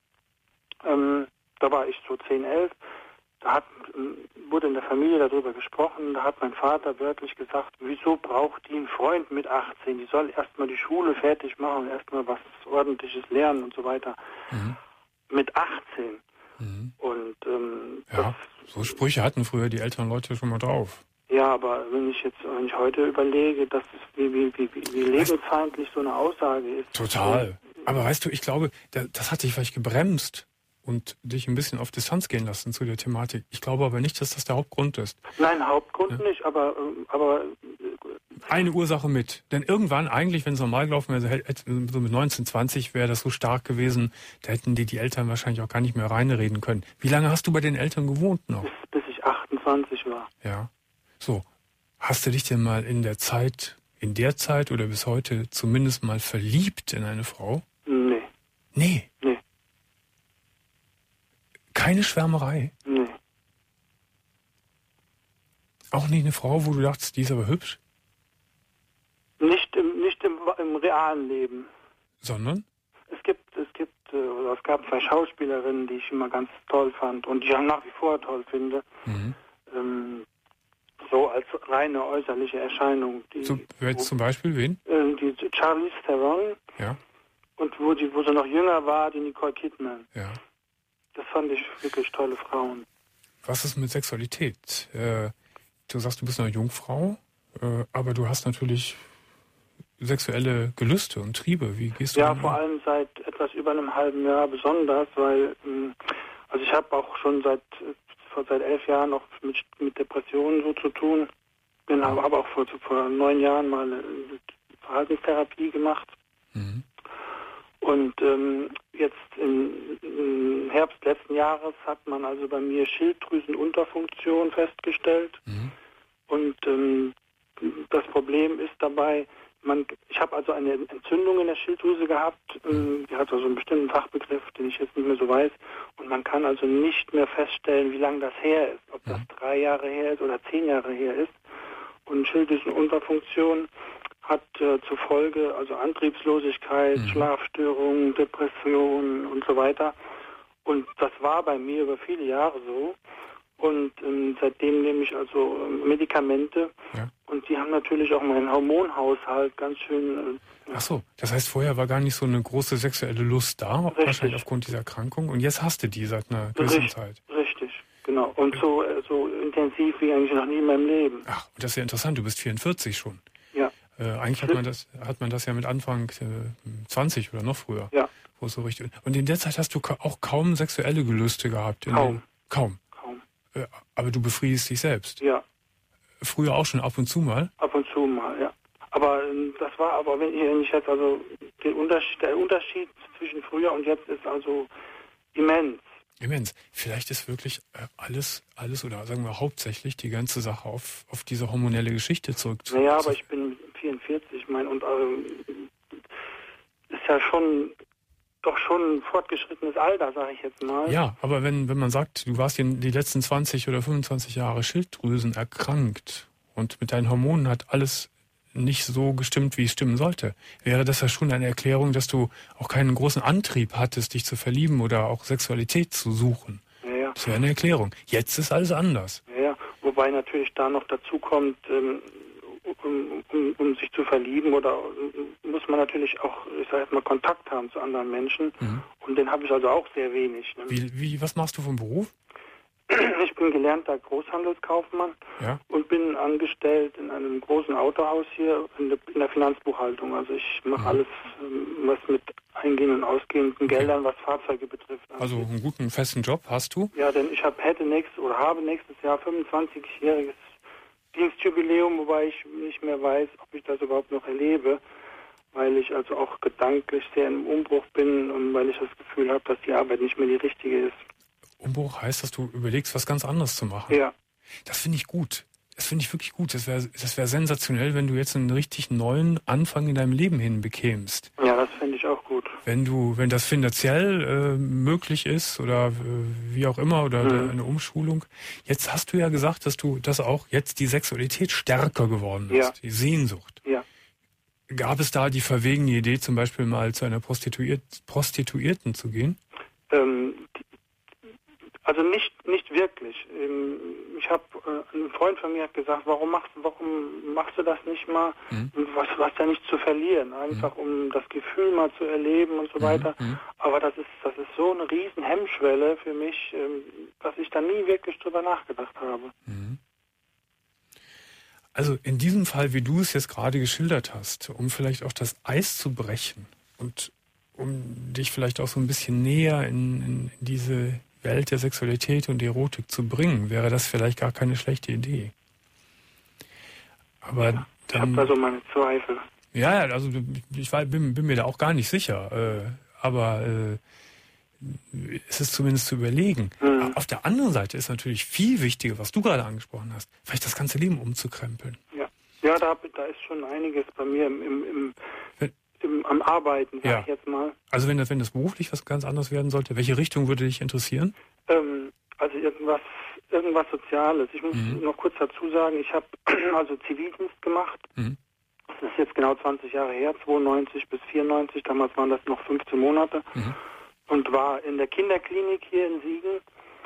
Da war ich so 10, 11. Da wurde in der Familie darüber gesprochen. Da hat mein Vater wörtlich gesagt, wieso braucht die einen Freund mit 18? Die soll erstmal die Schule fertig machen, erstmal was Ordentliches lernen und so weiter. Mit 18. Und so Sprüche hatten früher die älteren Leute schon mal drauf. Ja, aber wenn ich heute überlege, dass es wie lebensfeindlich so eine Aussage ist. Total. Aber weißt du, ich glaube, das hat dich vielleicht gebremst und dich ein bisschen auf Distanz gehen lassen zu der Thematik. Ich glaube aber nicht, dass das der Hauptgrund ist. Nein, Hauptgrund nicht, aber eine Ursache mit. Denn irgendwann, eigentlich, wenn es normal gelaufen wäre, so mit 19, 20 wäre das so stark gewesen, da hätten die Eltern wahrscheinlich auch gar nicht mehr reinreden können. Wie lange hast du bei den Eltern gewohnt noch? Bis ich 28 war. Ja. So. Hast du dich denn mal in der Zeit oder bis heute zumindest mal verliebt in eine Frau? Nee. Nee? Nee. Keine Schwärmerei? Nee. Auch nicht eine Frau, wo du dachtest, die ist aber hübsch? Nicht im realen Leben. Sondern? Es gab 2 Schauspielerinnen, die ich immer ganz toll fand und die ich auch nach wie vor toll finde. So als reine äußerliche Erscheinung. Zum Beispiel wen? Die Charlize Theron. Ja. Und wo sie noch jünger war, die Nicole Kidman. Ja. Das fand ich wirklich tolle Frauen. Was ist mit Sexualität? Du sagst, du bist eine Jungfrau, aber du hast natürlich sexuelle Gelüste und Triebe. Wie gehst du vor allem seit etwas über einem halben Jahr besonders, weil also ich habe auch schon seit 11 Jahren auch mit Depressionen so zu tun. Genau, habe auch vor 9 Jahren mal eine Verhaltenstherapie gemacht. Mhm. Und jetzt im Herbst letzten Jahres hat man also bei mir Schilddrüsenunterfunktion festgestellt. Mhm. Und das Problem ist dabei, ich habe also eine Entzündung in der Schilddrüse gehabt, die hat also einen bestimmten Fachbegriff, den ich jetzt nicht mehr so weiß, und man kann also nicht mehr feststellen, wie lange das her ist, ob das 3 Jahre her ist oder 10 Jahre her ist. Und Schilddrüsenunterfunktion hat zur Folge also Antriebslosigkeit, Schlafstörungen, Depressionen und so weiter. Und das war bei mir über viele Jahre so. Und seitdem nehme ich also Medikamente. Ja. Und die haben natürlich auch meinen Hormonhaushalt ganz schön... Ach so, das heißt, vorher war gar nicht so eine große sexuelle Lust da, richtig. Wahrscheinlich aufgrund dieser Erkrankung. Und jetzt hast du die seit einer gewissen Zeit. Richtig, genau. Und so intensiv wie eigentlich noch nie in meinem Leben. Ach, und das ist ja interessant, du bist 44 schon. Ja. Eigentlich hat man das ja mit Anfang 20 oder noch früher. Ja. Wo es so richtig. Und in der Zeit hast du auch kaum sexuelle Gelüste gehabt. Kaum. Aber du befriedigst dich selbst. Ja. Früher auch schon ab und zu mal? Ab und zu mal, ja. Aber das war aber, wenn ich jetzt also der Unterschied zwischen früher und jetzt ist also immens. Immens. Vielleicht ist wirklich alles oder sagen wir hauptsächlich die ganze Sache auf diese hormonelle Geschichte zurückzuführen. Naja, aber ich bin 44, und ist ja schon ein fortgeschrittenes Alter, sage ich jetzt mal. Ja, aber wenn man sagt, du warst die letzten 20 oder 25 Jahre Schilddrüsen erkrankt und mit deinen Hormonen hat alles nicht so gestimmt, wie es stimmen sollte, wäre das ja schon eine Erklärung, dass du auch keinen großen Antrieb hattest, dich zu verlieben oder auch Sexualität zu suchen. Ja. Das wäre eine Erklärung. Jetzt ist alles anders. Ja, wobei natürlich da noch dazu kommt, um sich zu verlieben muss man natürlich auch, ich sage jetzt mal, Kontakt haben zu anderen Menschen. Mhm. Und den habe ich also auch sehr wenig. Ne? Was machst du vom Beruf? Ich bin gelernter Großhandelskaufmann und bin angestellt in einem großen Autohaus hier in der Finanzbuchhaltung. Also ich mache alles, was mit eingehenden und ausgehenden Geldern, was Fahrzeuge betrifft. Also einen guten, festen Job hast du? Ja, denn ich habe nächstes Jahr 25-jähriges Dienstjubiläum, wobei ich nicht mehr weiß, ob ich das überhaupt noch erlebe, weil ich also auch gedanklich sehr im Umbruch bin und weil ich das Gefühl habe, dass die Arbeit nicht mehr die richtige ist. Umbruch heißt, dass du überlegst, was ganz anderes zu machen. Ja. Das finde ich gut. Das finde ich wirklich gut. Das wär sensationell, wenn du jetzt einen richtig neuen Anfang in deinem Leben hinbekämst. Ja, das finde ich auch gut. Wenn das finanziell möglich ist oder wie auch immer oder eine Umschulung. Jetzt hast du ja gesagt, dass auch jetzt die Sexualität stärker geworden ist, die Sehnsucht. Ja. Gab es da die verwegene Idee, zum Beispiel mal zu einer Prostituierten zu gehen? Also nicht wirklich. Ich habe ein Freund von mir hat gesagt, warum machst du das nicht mal? Was da nicht zu verlieren, einfach um das Gefühl mal zu erleben und so weiter. Aber das ist so eine riesen Hemmschwelle für mich, dass ich da nie wirklich drüber nachgedacht habe. Also in diesem Fall, wie du es jetzt gerade geschildert hast, um vielleicht auch das Eis zu brechen und um dich vielleicht auch so ein bisschen näher in diese Welt der Sexualität und Erotik zu bringen, wäre das vielleicht gar keine schlechte Idee. Aber ich habe da so meine Zweifel. Ja, also ich bin mir da auch gar nicht sicher. Aber es ist zumindest zu überlegen. Auf der anderen Seite ist natürlich viel wichtiger, was du gerade angesprochen hast, vielleicht das ganze Leben umzukrempeln. Ja, da ist schon einiges bei mir am Arbeiten, sag ich jetzt mal. Also wenn das beruflich was ganz anderes werden sollte, welche Richtung würde dich interessieren? Also irgendwas Soziales. Ich muss noch kurz dazu sagen, ich habe also Zivildienst gemacht. Das ist jetzt genau 20 Jahre her, 92 bis 94, damals waren das noch 15 Monate. Und war in der Kinderklinik hier in Siegen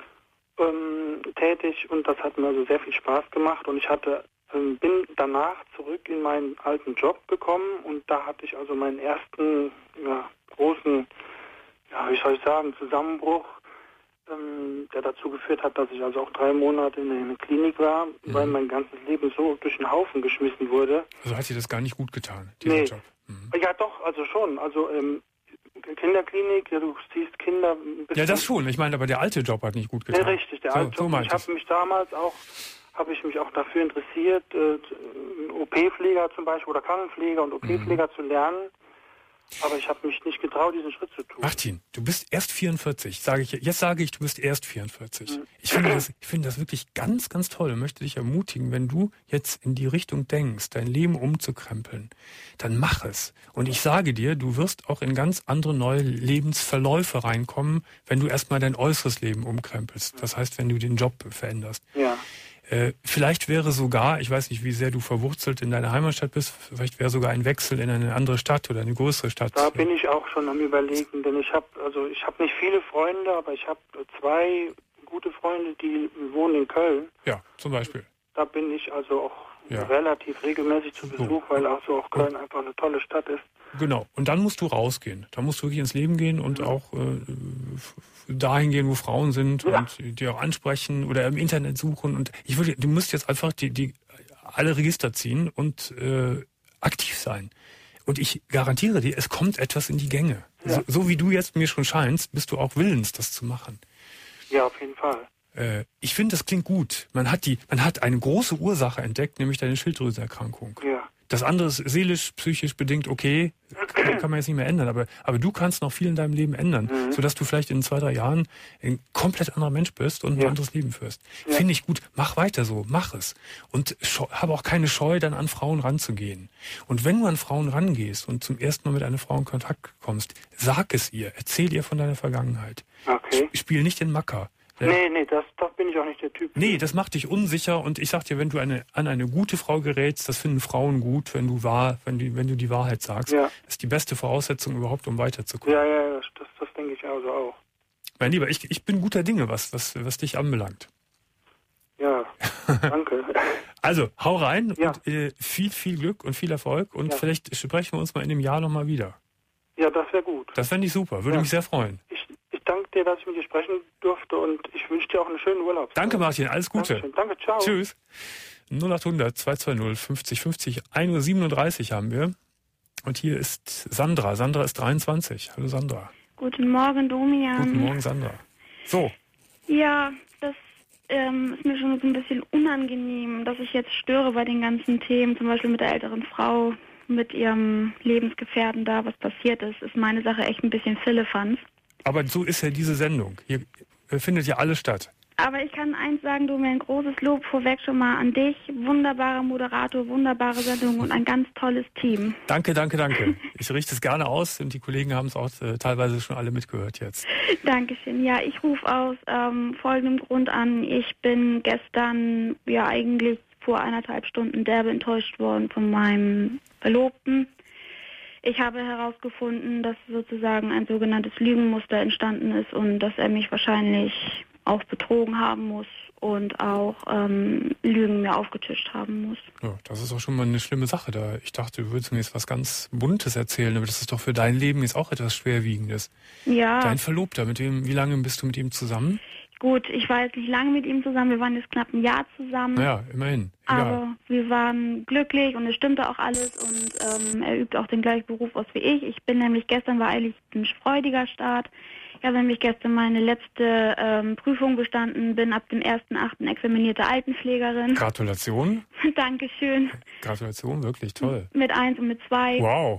tätig und das hat mir also sehr viel Spaß gemacht und ich bin danach zurück in meinen alten Job gekommen und da hatte ich also meinen ersten großen, wie soll ich sagen, Zusammenbruch, der dazu geführt hat, dass ich also auch 3 Monate in einer Klinik war, weil mein ganzes Leben so durch den Haufen geschmissen wurde. Also hat dir das gar nicht gut getan, dieser Job? Ja doch, also schon. Also Kinderklinik, ja, du siehst Kinder... Ja, das schon. Ich meine, aber der alte Job hat nicht gut getan. Ja, richtig, der alte Job. Ich habe mich damals auch dafür interessiert, OP-Pfleger zum Beispiel oder Krankenpfleger und OP-Pfleger zu lernen. Aber ich habe mich nicht getraut, diesen Schritt zu tun. Martin, du bist erst 44. Jetzt sage ich, du bist erst 44. Ich finde das wirklich ganz, ganz toll und möchte dich ermutigen, wenn du jetzt in die Richtung denkst, dein Leben umzukrempeln, dann mach es. Und ich sage dir, du wirst auch in ganz andere neue Lebensverläufe reinkommen, wenn du erstmal dein äußeres Leben umkrempelst. Das heißt, wenn du den Job veränderst. Ja. Vielleicht wäre sogar, ich weiß nicht, wie sehr du verwurzelt in deiner Heimatstadt bist, vielleicht wäre sogar ein Wechsel in eine andere Stadt oder eine größere Stadt. Da bin ich auch schon am Überlegen, denn ich habe nicht viele Freunde, aber ich habe 2 gute Freunde, die wohnen in Köln. Ja, zum Beispiel. Da bin ich also auch relativ regelmäßig zu Besuch, weil auch Köln einfach eine tolle Stadt ist. Genau. Und dann musst du rausgehen. Da musst du wirklich ins Leben gehen und auch dahin gehen, wo Frauen sind und die auch ansprechen oder im Internet suchen. Und du musst jetzt einfach die alle Register ziehen und aktiv sein. Und ich garantiere dir, es kommt etwas in die Gänge. Ja. So wie du jetzt mir schon scheinst, bist du auch willens, das zu machen. Ja, auf jeden Fall. Ich finde, das klingt gut. Man hat eine große Ursache entdeckt, nämlich deine Schilddrüsenerkrankung. Ja. Das andere ist seelisch, psychisch bedingt, okay, kann man jetzt nicht mehr ändern, aber du kannst noch viel in deinem Leben ändern, sodass du vielleicht in 2, 3 Jahren ein komplett anderer Mensch bist und ein anderes Leben führst. Ja. Finde ich gut, mach weiter so, mach es. Und habe auch keine Scheu, dann an Frauen ranzugehen. Und wenn du an Frauen rangehst und zum ersten Mal mit einer Frau in Kontakt kommst, sag es ihr, erzähl ihr von deiner Vergangenheit. Okay. Spiel nicht den Macker. Nee, das bin ich auch nicht der Typ. Nee, das macht dich unsicher und ich sag dir, wenn du an eine gute Frau gerätst, das finden Frauen gut, wenn du die Wahrheit sagst. Ja. Das ist die beste Voraussetzung überhaupt, um weiterzukommen. Ja, das denke ich also auch. Mein Lieber, ich bin guter Dinge, was dich anbelangt. Ja, danke. Also, hau rein und viel Glück und viel Erfolg und vielleicht sprechen wir uns mal in dem Jahr nochmal wieder. Ja, das wäre gut. Das fände ich super, würde mich sehr freuen. Ich danke dir, dass ich mit dir sprechen durfte und ich wünsche dir auch einen schönen Urlaub. Danke, Martin, alles Gute. Dankeschön. Danke, ciao. Tschüss. 0800 220 50 50, 1:37 Uhr haben wir. Und hier ist Sandra. Sandra ist 23. Hallo, Sandra. Guten Morgen, Domian. Guten Morgen, Sandra. So. Ja, das ist mir schon so ein bisschen unangenehm, dass ich jetzt störe bei den ganzen Themen, zum Beispiel mit der älteren Frau, mit ihrem Lebensgefährten da, was passiert ist meine Sache echt ein bisschen Firlefanz. Aber so ist ja diese Sendung. Hier findet ja alles statt. Aber ich kann eins sagen, du, mir ein großes Lob vorweg schon mal an dich. Wunderbarer Moderator, wunderbare Sendung und ein ganz tolles Team. Danke. Ich richte es gerne aus und die Kollegen haben es auch teilweise schon alle mitgehört jetzt. Dankeschön. Ja, ich rufe aus folgendem Grund an. Ich bin gestern eigentlich vor 1,5 Stunden derbe enttäuscht worden von meinem Verlobten. Ich habe herausgefunden, dass sozusagen ein sogenanntes Lügenmuster entstanden ist und dass er mich wahrscheinlich auch betrogen haben muss und auch Lügen mir aufgetischt haben muss. Ja, das ist auch schon mal eine schlimme Sache da. Ich dachte, du würdest mir jetzt was ganz Buntes erzählen, aber das ist doch für dein Leben jetzt auch etwas Schwerwiegendes. Ja. Dein Verlobter, wie lange bist du mit ihm zusammen? Gut, ich war jetzt nicht lange mit ihm zusammen, wir waren jetzt knapp ein Jahr zusammen. Naja, immerhin. Egal. Aber wir waren glücklich und es stimmte auch alles und er übt auch den gleichen Beruf aus wie ich. Ich bin nämlich, gestern war eigentlich ein freudiger Start. Ich habe nämlich gestern meine letzte Prüfung bestanden, bin ab dem 1.8. examinierte Altenpflegerin. Gratulation. Dankeschön. Gratulation, wirklich toll. Mit 1 und mit 2. Wow.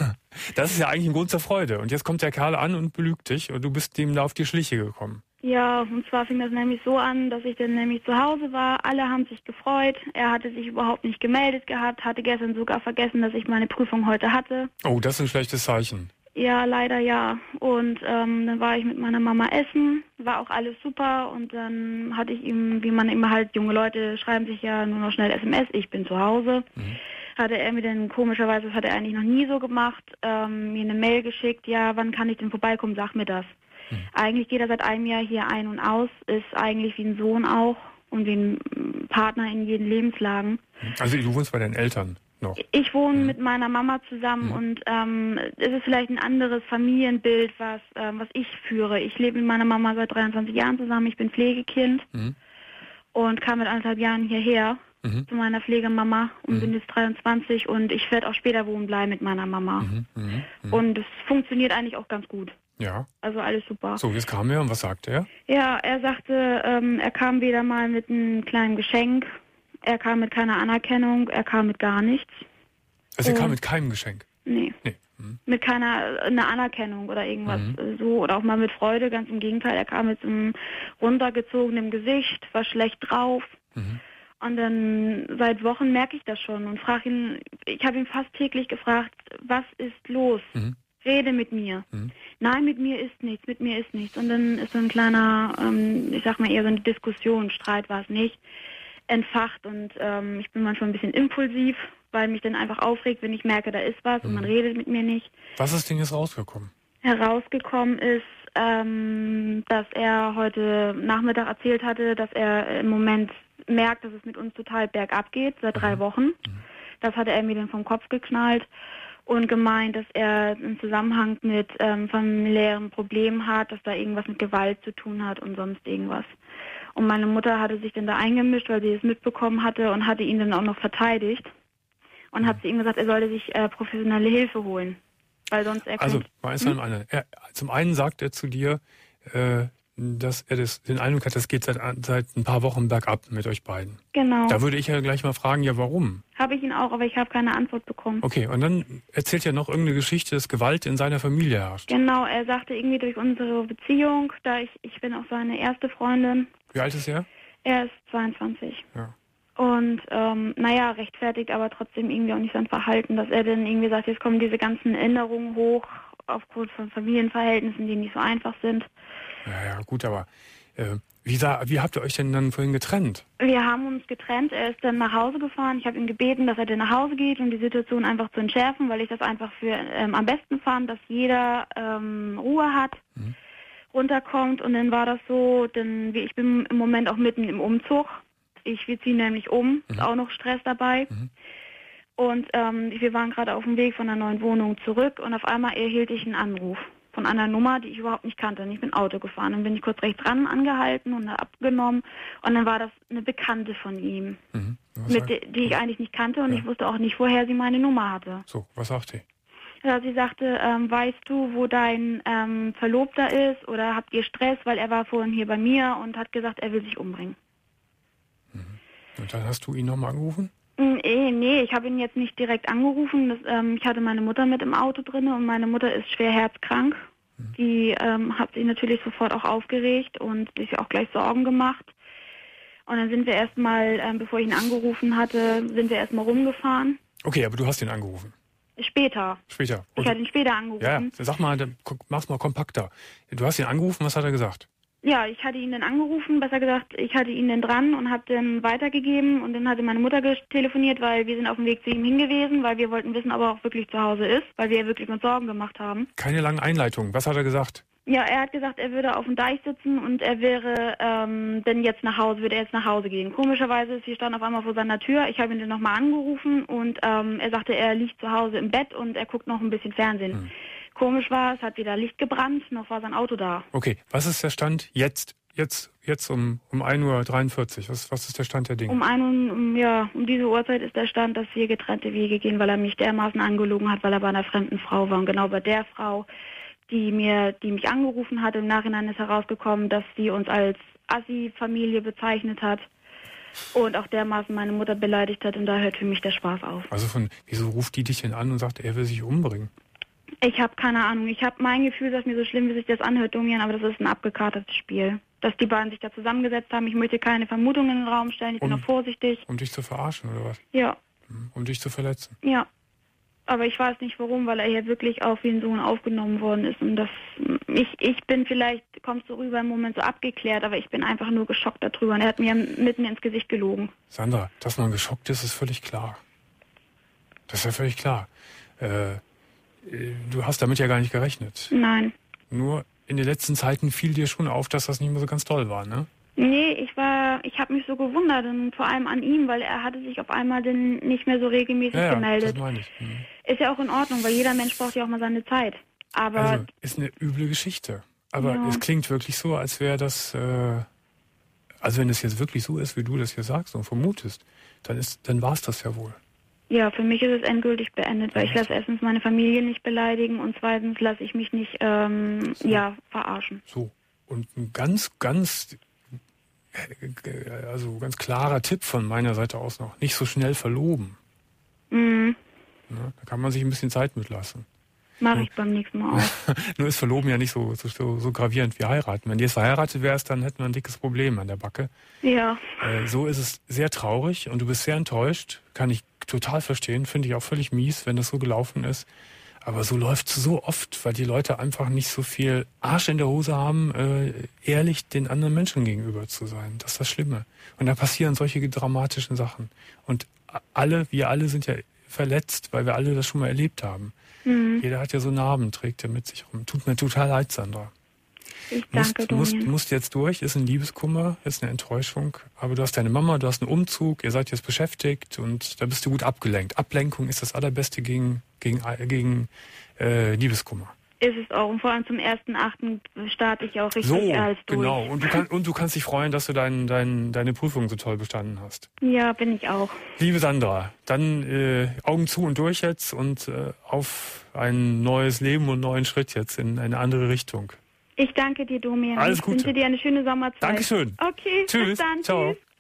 Das ist ja eigentlich ein Grund zur Freude. Und jetzt kommt der Kerl an und belügt dich und du bist dem da auf die Schliche gekommen. Ja, und zwar fing das nämlich so an, dass ich dann nämlich zu Hause war. Alle haben sich gefreut. Er hatte sich überhaupt nicht gemeldet gehabt, hatte gestern sogar vergessen, dass ich meine Prüfung heute hatte. Oh, das ist ein schlechtes Zeichen. Ja, leider ja. Und dann war ich mit meiner Mama essen, war auch alles super. Und dann hatte ich ihm, wie man immer halt, junge Leute schreiben sich ja nur noch schnell SMS, ich bin zu Hause. Hatte er mir dann komischerweise, das hat er eigentlich noch nie so gemacht, mir eine Mail geschickt, ja, wann kann ich denn vorbeikommen, sag mir das. Eigentlich geht er seit einem Jahr hier ein und aus, ist eigentlich wie ein Sohn auch und wie ein Partner in jeden Lebenslagen. Also du wohnst bei deinen Eltern noch? Ich wohne mit meiner Mama zusammen und es ist vielleicht ein anderes Familienbild, was ich führe. Ich lebe mit meiner Mama seit 23 Jahren zusammen, ich bin Pflegekind und kam mit 1,5 Jahren hierher. zu meiner Pflegemama und bin jetzt 23 und ich werde auch später wohnen bleiben mit meiner Mama. Und es funktioniert eigentlich auch ganz gut. Ja. Also alles super. So, jetzt kam er und was sagte er? Ja, er sagte, er kam wieder mal mit einem kleinen Geschenk, er kam mit keiner Anerkennung, er kam mit gar nichts. Also er kam mit keinem Geschenk? Nee. Mit keiner eine Anerkennung oder irgendwas so oder auch mal mit Freude, ganz im Gegenteil. Er kam mit so einem runtergezogenen Gesicht, war schlecht drauf. Und dann seit Wochen merke ich das schon und frage ihn, ich habe ihn fast täglich gefragt, was ist los? Rede mit mir. Nein, mit mir ist nichts. Und dann ist so ein kleiner, ich sag mal eher so eine Diskussion, Streit war es nicht, entfacht und ich bin manchmal ein bisschen impulsiv, weil mich dann einfach aufregt, wenn ich merke, da ist was und man redet mit mir nicht. Was ist denn jetzt rausgekommen? Herausgekommen ist, dass er heute Nachmittag erzählt hatte, dass er im Moment merkt, dass es mit uns total bergab geht, seit 3 Wochen. Das hatte er mir dann vom Kopf geknallt und gemeint, dass er einen Zusammenhang mit familiären Problemen hat, dass da irgendwas mit Gewalt zu tun hat und sonst irgendwas. Und meine Mutter hatte sich dann da eingemischt, weil sie es mitbekommen hatte und hatte ihn dann auch noch verteidigt. Und hat zu ihm gesagt, er sollte sich professionelle Hilfe holen. Weil sonst Also, zum einen sagt er zu dir, dass er den Eindruck hat, das geht seit ein paar Wochen bergab mit euch beiden. Genau. Da würde ich ja gleich mal fragen, ja warum? Habe ich ihn auch, aber ich habe keine Antwort bekommen. Okay, und dann erzählt er noch irgendeine Geschichte, dass Gewalt in seiner Familie herrscht. Genau, er sagte irgendwie durch unsere Beziehung, da ich bin auch seine erste Freundin. Wie alt ist er? Er ist 22. Ja. Und rechtfertigt aber trotzdem irgendwie auch nicht sein Verhalten, dass er dann irgendwie sagt, jetzt kommen diese ganzen Erinnerungen hoch aufgrund von Familienverhältnissen, die nicht so einfach sind. Ja, gut, aber wie habt ihr euch denn dann vorhin getrennt? Wir haben uns getrennt, er ist dann nach Hause gefahren. Ich habe ihn gebeten, dass er dann nach Hause geht, um die Situation einfach zu entschärfen, weil ich das einfach für am besten fand, dass jeder Ruhe hat, runterkommt. Und dann war das so, denn ich bin im Moment auch mitten im Umzug. Wir ziehen nämlich um, ist auch noch Stress dabei. Und wir waren gerade auf dem Weg von einer neuen Wohnung zurück und auf einmal erhielt ich einen Anruf von einer Nummer, die ich überhaupt nicht kannte. Und ich bin Auto gefahren. Dann bin ich kurz rechts dran angehalten und abgenommen. Und dann war das eine Bekannte von ihm, die ich eigentlich nicht kannte und ich wusste auch nicht, woher sie meine Nummer hatte. So, was sagt sie? Ja, sie sagte, weißt du, wo dein Verlobter ist oder habt ihr Stress, weil er war vorhin hier bei mir und hat gesagt, er will sich umbringen. Und dann hast du ihn nochmal angerufen? Nee, ich habe ihn jetzt nicht direkt angerufen. Ich hatte meine Mutter mit im Auto drin und meine Mutter ist schwer herzkrank. Die hat sich natürlich sofort auch aufgeregt und sich auch gleich Sorgen gemacht. Und dann sind wir erstmal, bevor ich ihn angerufen hatte, sind wir erstmal rumgefahren. Okay, aber du hast ihn angerufen? Später. Und ich hatte ihn später angerufen. Ja, sag mal, mach's mal kompakter. Du hast ihn angerufen, was hat er gesagt? Ja, ich hatte ihn dann angerufen, besser gesagt, ich hatte ihn dann dran und habe dann weitergegeben und dann hatte meine Mutter telefoniert, weil wir sind auf dem Weg zu ihm hingewiesen, weil wir wollten wissen, ob er auch wirklich zu Hause ist, weil wir wirklich uns Sorgen gemacht haben. Keine langen Einleitungen, was hat er gesagt? Ja, er hat gesagt, er würde auf dem Deich sitzen und er wäre würde jetzt nach Hause gehen. Komischerweise, wir standen auf einmal vor seiner Tür, ich habe ihn dann nochmal angerufen und er sagte, er liegt zu Hause im Bett und er guckt noch ein bisschen Fernsehen. Komisch war, es hat weder Licht gebrannt, noch war sein Auto da. Okay, was ist der Stand jetzt um 1:43 Uhr? Was ist der Stand der Dinge? Um diese Uhrzeit ist der Stand, dass wir getrennte Wege gehen, weil er mich dermaßen angelogen hat, weil er bei einer fremden Frau war. Und genau bei der Frau, die mich angerufen hat, im Nachhinein ist herausgekommen, dass sie uns als Assi-Familie bezeichnet hat und auch dermaßen meine Mutter beleidigt hat und da hört für mich der Spaß auf. Also wieso ruft die dich denn an und sagt, er will sich umbringen? Ich habe keine Ahnung. Ich habe mein Gefühl, dass mir so schlimm, wie sich das anhört, Domian, aber das ist ein abgekartetes Spiel. Dass die beiden sich da zusammengesetzt haben. Ich möchte keine Vermutungen in den Raum stellen. Ich bin auch vorsichtig. Um dich zu verarschen, oder was? Ja. Um dich zu verletzen? Ja. Aber ich weiß nicht warum, weil er hier wirklich auch wie ein Sohn aufgenommen worden ist. Und ich bin vielleicht, kommst du rüber im Moment so abgeklärt, aber ich bin einfach nur geschockt darüber. Und er hat mir mitten ins Gesicht gelogen. Sandra, dass man geschockt ist völlig klar. Das ist ja völlig klar. Du hast damit ja gar nicht gerechnet. Nein. Nur in den letzten Zeiten fiel dir schon auf, dass das nicht mehr so ganz toll war, ne? Nee, ich habe mich so gewundert und vor allem an ihm, weil er hatte sich auf einmal dann nicht mehr so regelmäßig gemeldet. Das meine ich. Ist ja auch in Ordnung, weil jeder Mensch braucht ja auch mal seine Zeit. Aber also, ist eine üble Geschichte. Aber es klingt wirklich so, als wäre das, also wenn es jetzt wirklich so ist, wie du das hier sagst und vermutest, dann war es das ja wohl. Ja, für mich ist es endgültig beendet, weil ich lasse erstens meine Familie nicht beleidigen und zweitens lasse ich mich nicht verarschen. So, und ein ganz klarer Tipp von meiner Seite aus noch, nicht so schnell verloben. Mhm. Ja, da kann man sich ein bisschen Zeit mitlassen. Mache ich beim nächsten Mal auch. Nur ist Verloben ja nicht so gravierend wie heiraten. Wenn du jetzt verheiratet wärst, dann hätten wir ein dickes Problem an der Backe. Ja. So ist es sehr traurig und du bist sehr enttäuscht. Kann ich total verstehen. Finde ich auch völlig mies, wenn das so gelaufen ist. Aber so läuft es so oft, weil die Leute einfach nicht so viel Arsch in der Hose haben, ehrlich den anderen Menschen gegenüber zu sein. Das ist das Schlimme. Und da passieren solche dramatischen Sachen. Und wir alle sind ja verletzt, weil wir alle das schon mal erlebt haben. Mhm. Jeder hat ja so Narben, trägt er mit sich rum. Tut mir total leid, Sandra. Ich danke, musst jetzt durch, ist ein Liebeskummer, ist eine Enttäuschung. Aber du hast deine Mama, du hast einen Umzug, ihr seid jetzt beschäftigt und da bist du gut abgelenkt. Ablenkung ist das Allerbeste gegen Liebeskummer. Ist es auch. Und vor allem zum 1.8. starte ich auch richtig alles durch. Genau. Und du kannst dich freuen, dass du deine Prüfung so toll bestanden hast. Ja, bin ich auch. Liebe Sandra, dann Augen zu und durch jetzt und auf ein neues Leben und einen neuen Schritt jetzt in eine andere Richtung. Ich danke dir, Domian. Alles Gute. Ich wünsche dir eine schöne Sommerzeit. Dankeschön. Okay, tschüss. Bis dann. Ciao. Tschüss.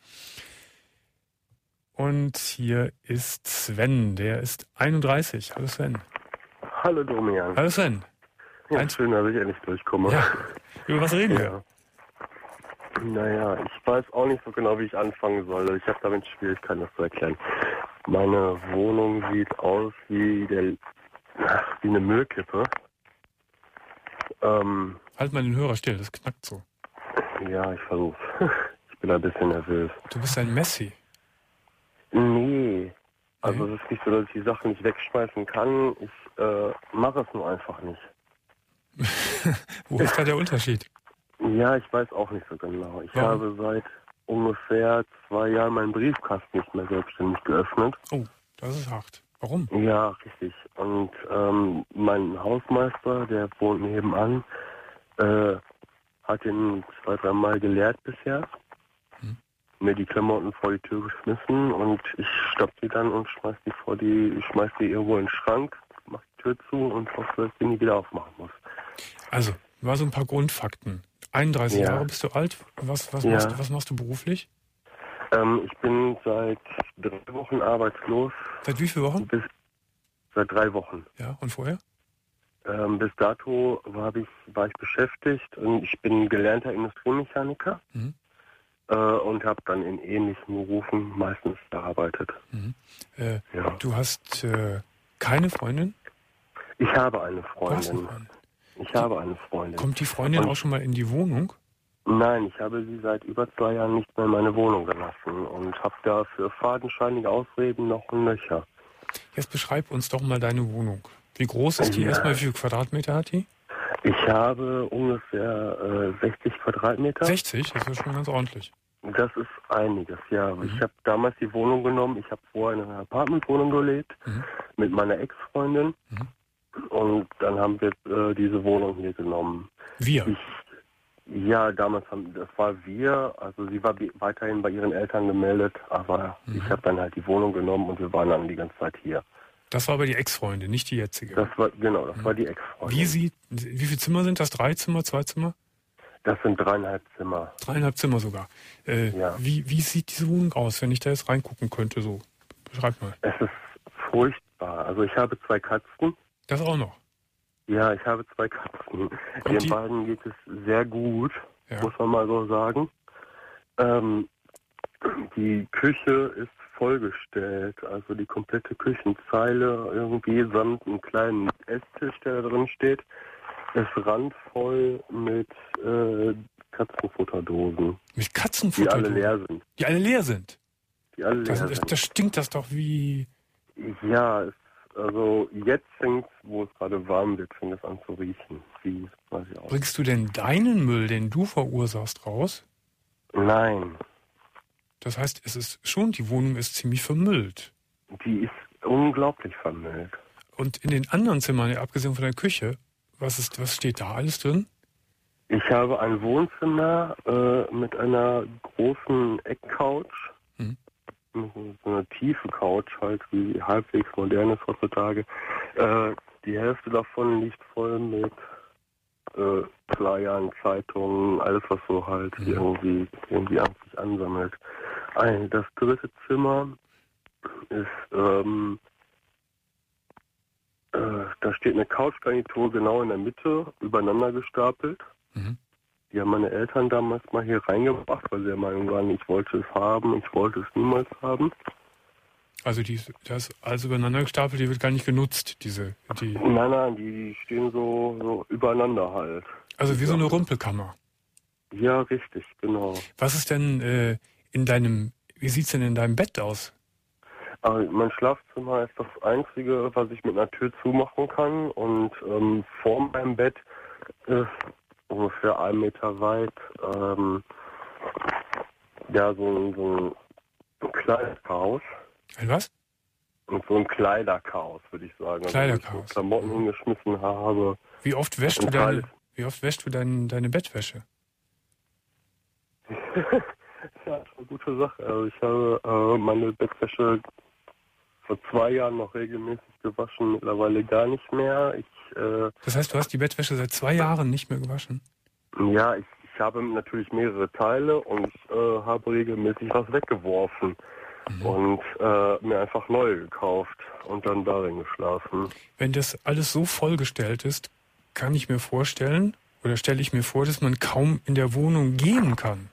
Und hier ist Sven, der ist 31. Hallo Sven. Hallo Domian. Hallo Sven. Ja, schön, dass ich endlich durchkomme. Ja. Über was reden wir? Naja, ich weiß auch nicht so genau, wie ich anfangen soll. Ich habe damit Schwierigkeiten, das zu erklären. Meine Wohnung sieht aus wie eine Müllkippe. Halt mal den Hörer still, das knackt so. Ja, ich versuch's. Ich bin ein bisschen nervös. Du bist ein Messi. Nee. Also es ist nicht so, dass ich die Sachen nicht wegschmeißen kann. Ich mache es nur einfach nicht. Wo ist da der Unterschied? Ja, ich weiß auch nicht so genau. Ich habe seit ungefähr 2 Jahren meinen Briefkasten nicht mehr selbstständig geöffnet. Oh, das ist hart. Warum? Ja, richtig. Und mein Hausmeister, der wohnt nebenan, hat ihn 2-3 Mal geleert bisher. Mir die Klamotten vor die Tür geschmissen und ich stopp die dann und schmeiß die irgendwo in den Schrank, mach die Tür zu und hoffe, dass ich die nie wieder aufmachen muss. Also, mal so ein paar Grundfakten. 31 Jahre bist du alt. Was machst du beruflich? Ich bin seit 3 Wochen arbeitslos. Seit wie vielen Wochen? Seit 3 Wochen. Ja, und vorher? Bis dato war ich beschäftigt und ich bin gelernter Industriemechaniker und habe dann in ähnlichen Berufen meistens gearbeitet. Du hast keine Freundin? Ich habe eine Freundin. Kommt die Freundin auch schon mal in die Wohnung? Nein, ich habe sie seit über 2 Jahren nicht mehr in meine Wohnung gelassen und habe da für fadenscheinige Ausreden noch ein Löcher. Jetzt beschreib uns doch mal deine Wohnung. Wie groß ist die? Erstmal, wie viele Quadratmeter hat die? Ich habe ungefähr 60 Quadratmeter. 60? Das ist schon ganz ordentlich. Das ist einiges, ja. Ich habe damals die Wohnung genommen. Ich habe vorher in einer Apartmentwohnung gelebt mit meiner Ex-Freundin. Und dann haben wir diese Wohnung hier genommen. Wir? Ja, damals das war wir. Also sie war weiterhin bei ihren Eltern gemeldet, aber ich habe dann halt die Wohnung genommen und wir waren dann die ganze Zeit hier. Das war aber die Ex-Freundin, nicht die jetzige. Das war die Ex-Freundin. Wie viele Zimmer sind das? 3 Zimmer, 2 Zimmer? Das sind 3,5 Zimmer. 3,5 Zimmer sogar. Ja. Wie sieht diese Wohnung aus, wenn ich da jetzt reingucken könnte? So, beschreib mal. Es ist furchtbar. Also ich habe 2 Katzen. Das auch noch? Ja, ich habe 2 Katzen. Den beiden geht es sehr gut, muss man mal so sagen. Die Küche ist vollgestellt, also die komplette Küchenzeile irgendwie samt einem kleinen Esstisch, der da drin steht, ist randvoll mit Katzenfutterdosen. Mit Katzenfutterdosen? Die alle leer sind. Die alle leer sind? Die alle leer sind. Das stinkt das doch wie... Ja, also jetzt wo es gerade warm wird, fängt es an zu riechen. Weiß ich auch. Bringst du denn deinen Müll, den du verursachst, raus? Nein. Das heißt, die Wohnung ist ziemlich vermüllt. Die ist unglaublich vermüllt. Und in den anderen Zimmern, abgesehen von der Küche, was steht da alles drin? Ich habe ein Wohnzimmer mit einer großen Eckcouch so eine tiefe Couch halt, wie halbwegs modern ist heutzutage. Die Hälfte davon liegt voll mit Flyern, Zeitungen, alles was so halt irgendwie an sich ansammelt. Das dritte Zimmer ist, da steht eine Couchgarnitur genau in der Mitte, übereinander gestapelt. Die haben meine Eltern damals mal hier reingebracht, weil sie der Meinung waren, ich wollte es haben, ich wollte es niemals haben. Also das alles übereinander gestapelt, die wird gar nicht genutzt, Nein, die stehen so übereinander halt. Also wie so eine Rumpelkammer. Ja, richtig, genau. Was ist denn wie sieht's denn in deinem Bett aus? Also mein Schlafzimmer ist das einzige, was ich mit einer Tür zumachen kann, und vor meinem Bett ist ungefähr 1 Meter weit so ein Kleiderchaos. Ein was? Und so ein Kleiderchaos, würde ich sagen. Kleiderchaos. Also, wo ich Klamotten hingeschmissen habe. Wie oft wäschst du deine Bettwäsche? Ja, das ist eine gute Sache. Also ich habe meine Bettwäsche vor 2 Jahren noch regelmäßig gewaschen, mittlerweile gar nicht mehr. Das heißt, du hast die Bettwäsche seit 2 Jahren nicht mehr gewaschen? Ja, ich habe natürlich mehrere Teile und ich habe regelmäßig was weggeworfen und mir einfach neue gekauft und dann darin geschlafen. Wenn das alles so vollgestellt ist, kann ich mir vorstellen, oder stelle ich mir vor, dass man kaum in der Wohnung gehen kann.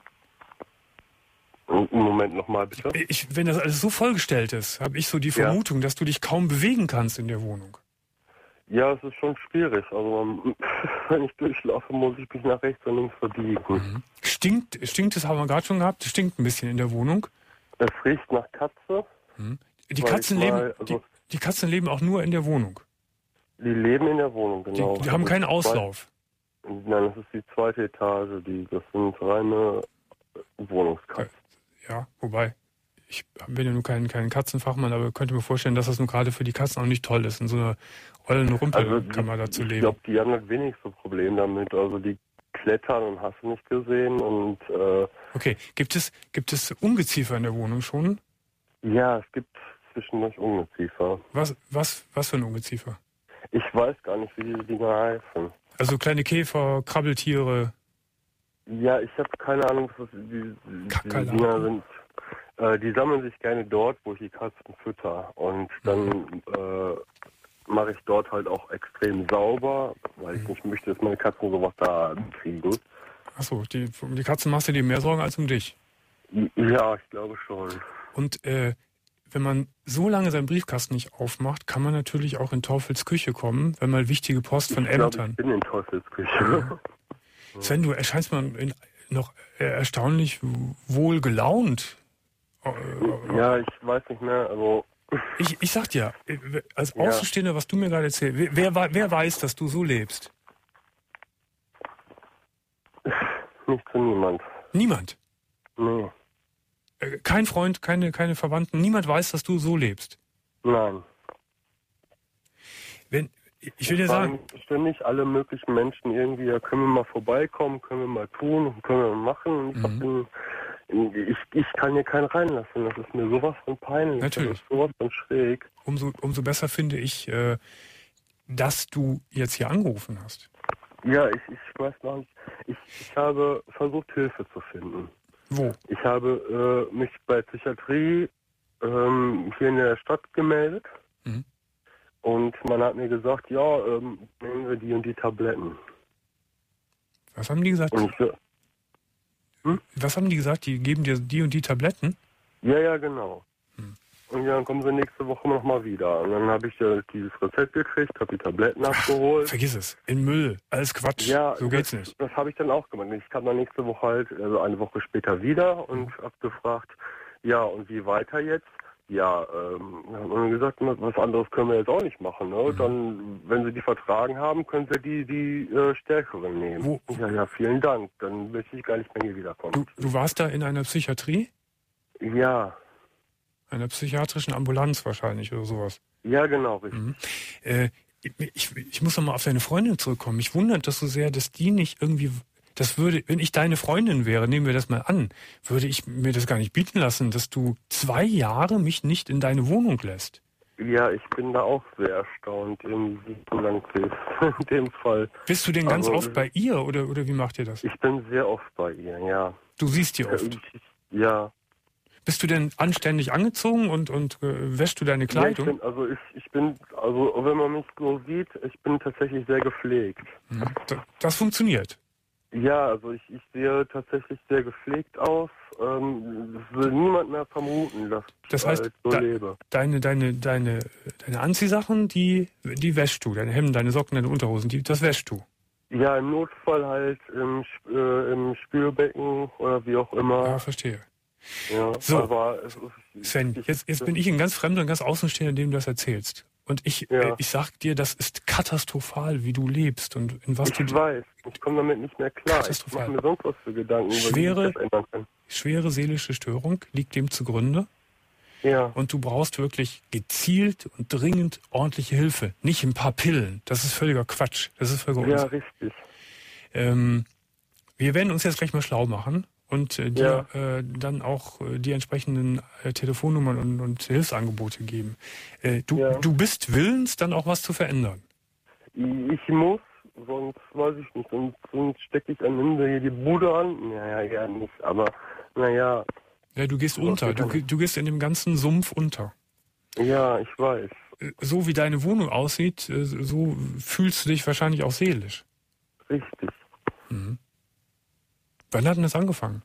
Moment nochmal, bitte. Wenn das alles so vollgestellt ist, habe ich so die Vermutung, dass du dich kaum bewegen kannst in der Wohnung. Ja, es ist schon schwierig. Also wenn ich durchlaufe, muss ich mich nach rechts und links verbiegen. Stinkt, das haben wir gerade schon gehabt, stinkt ein bisschen in der Wohnung. Es riecht nach Katze. Die Katzen leben auch nur in der Wohnung. Die leben in der Wohnung, genau. Die haben keinen Auslauf. Nein, das ist die 2. Etage. Das sind reine Wohnungskatzen. Ja, wobei, ich bin ja nur kein Katzenfachmann, aber könnte mir vorstellen, dass das nun gerade für die Katzen auch nicht toll ist, in so einer ollen Rumpelkammer da zu leben. Ich glaube, die haben das wenigste Problem damit. Also die klettern und hast du nicht gesehen. Und okay, gibt es Ungeziefer in der Wohnung schon? Ja, es gibt zwischendurch Ungeziefer. Was für ein Ungeziefer? Ich weiß gar nicht, wie diese Dinger heißen. Also kleine Käfer, Krabbeltiere? Ja, ich habe keine Ahnung, was die Dinger sind. Die sammeln sich gerne dort, wo ich die Katzen fütter. Und dann mache ich dort halt auch extrem sauber, weil ich nicht möchte, dass meine Katzen sowas da kriegen. Achso, die Katzen machst du dir mehr Sorgen als um dich? Ja, ich glaube schon. Und wenn man so lange seinen Briefkasten nicht aufmacht, kann man natürlich auch in Teufels Küche kommen, wenn mal wichtige Post von Ämtern... Ich bin in Teufels Küche. Sven, du erscheinst mal noch erstaunlich wohl gelaunt. Ja, ich weiß nicht mehr, also... Ich sag dir, als Außenstehender, was du mir gerade erzählst, wer weiß, dass du so lebst? Nicht zu niemand. Niemand? Nee. Kein Freund, keine Verwandten, niemand weiß, dass du so lebst? Nein. Ich will dir sagen... Ständig alle möglichen Menschen irgendwie, ja, können wir mal vorbeikommen, können wir mal tun, können wir mal machen. Ich kann hier keinen reinlassen, das ist mir sowas von peinlich. Natürlich. Das ist sowas von schräg. Umso besser finde ich, dass du jetzt hier angerufen hast. Ja, ich weiß noch nicht. Ich habe versucht, Hilfe zu finden. Wo? Ich habe mich bei Psychiatrie hier in der Stadt gemeldet. Und man hat mir gesagt, ja, nehmen wir die und die Tabletten. Was haben die gesagt? Was haben die gesagt? Die geben dir die und die Tabletten? Ja, genau. Und dann kommen sie nächste Woche nochmal wieder. Und dann habe ich dieses Rezept gekriegt, habe die Tabletten abgeholt. Vergiss es. In Müll. Alles Quatsch. Ja, so geht's nicht. Das habe ich dann auch gemacht. Ich kam dann nächste Woche halt, also eine Woche später wieder und habe gefragt, ja, und wie weiter jetzt? Ja, haben gesagt, was anderes können wir jetzt auch nicht machen. Ne? Dann, wenn Sie die vertragen haben, können Sie die stärkeren nehmen. Ja, vielen Dank. Dann möchte ich gar nicht mehr hier wiederkommen. Du warst da in einer Psychiatrie? Ja. Einer psychiatrischen Ambulanz wahrscheinlich oder sowas? Ja, genau, richtig. Ich muss noch mal auf deine Freundin zurückkommen. Mich wundert das so sehr, dass die nicht irgendwie wenn ich deine Freundin wäre, nehmen wir das mal an, würde ich mir das gar nicht bieten lassen, dass du 2 Jahre mich nicht in deine Wohnung lässt. Ja, ich bin da auch sehr erstaunt, wie du lang bist, in dem Fall. Bist du denn ganz oft bei ihr oder wie macht ihr das? Ich bin sehr oft bei ihr, ja. Du siehst die oft? Ja. Bist du denn anständig angezogen und wäschst du deine Kleidung? Ja, ich bin, wenn man mich so sieht, ich bin tatsächlich sehr gepflegt. Das funktioniert? Ja, also ich sehe tatsächlich sehr gepflegt aus. Das will niemand mehr vermuten, dass das heißt, ich so lebe. Deine Anziehsachen, die wäschst du, deine Hemden, deine Socken, deine Unterhosen, das wäschst du? Ja, im Notfall halt im Spülbecken oder wie auch immer. Ja, verstehe. Ja, so, aber Sven, jetzt bin ich ein ganz Fremder und ganz Außenstehender, dem du das erzählst. Und ich sag dir, das ist katastrophal, wie du lebst und in was ich weiß, ich komme damit nicht mehr klar. Ich mache mir sonst was für Gedanken, wie ich das ändern kann. Schwere seelische Störung liegt dem zugrunde. Ja. Und du brauchst wirklich gezielt und dringend ordentliche Hilfe. Nicht ein paar Pillen. Das ist völliger Quatsch. Das ist völliger Unsinn. Ja, richtig. Wir werden uns jetzt gleich mal schlau machen und dir dann auch die entsprechenden Telefonnummern und Hilfsangebote geben. Du bist willens, dann auch was zu verändern? Ich muss, sonst weiß ich nicht. Sonst stecke ich am Ende hier die Bude an. Naja, eher nicht, aber naja. Ja, du gehst unter. Du gehst in dem ganzen Sumpf unter. Ja, ich weiß. So wie deine Wohnung aussieht, so fühlst du dich wahrscheinlich auch seelisch. Richtig. Mhm. Wann hat denn das angefangen?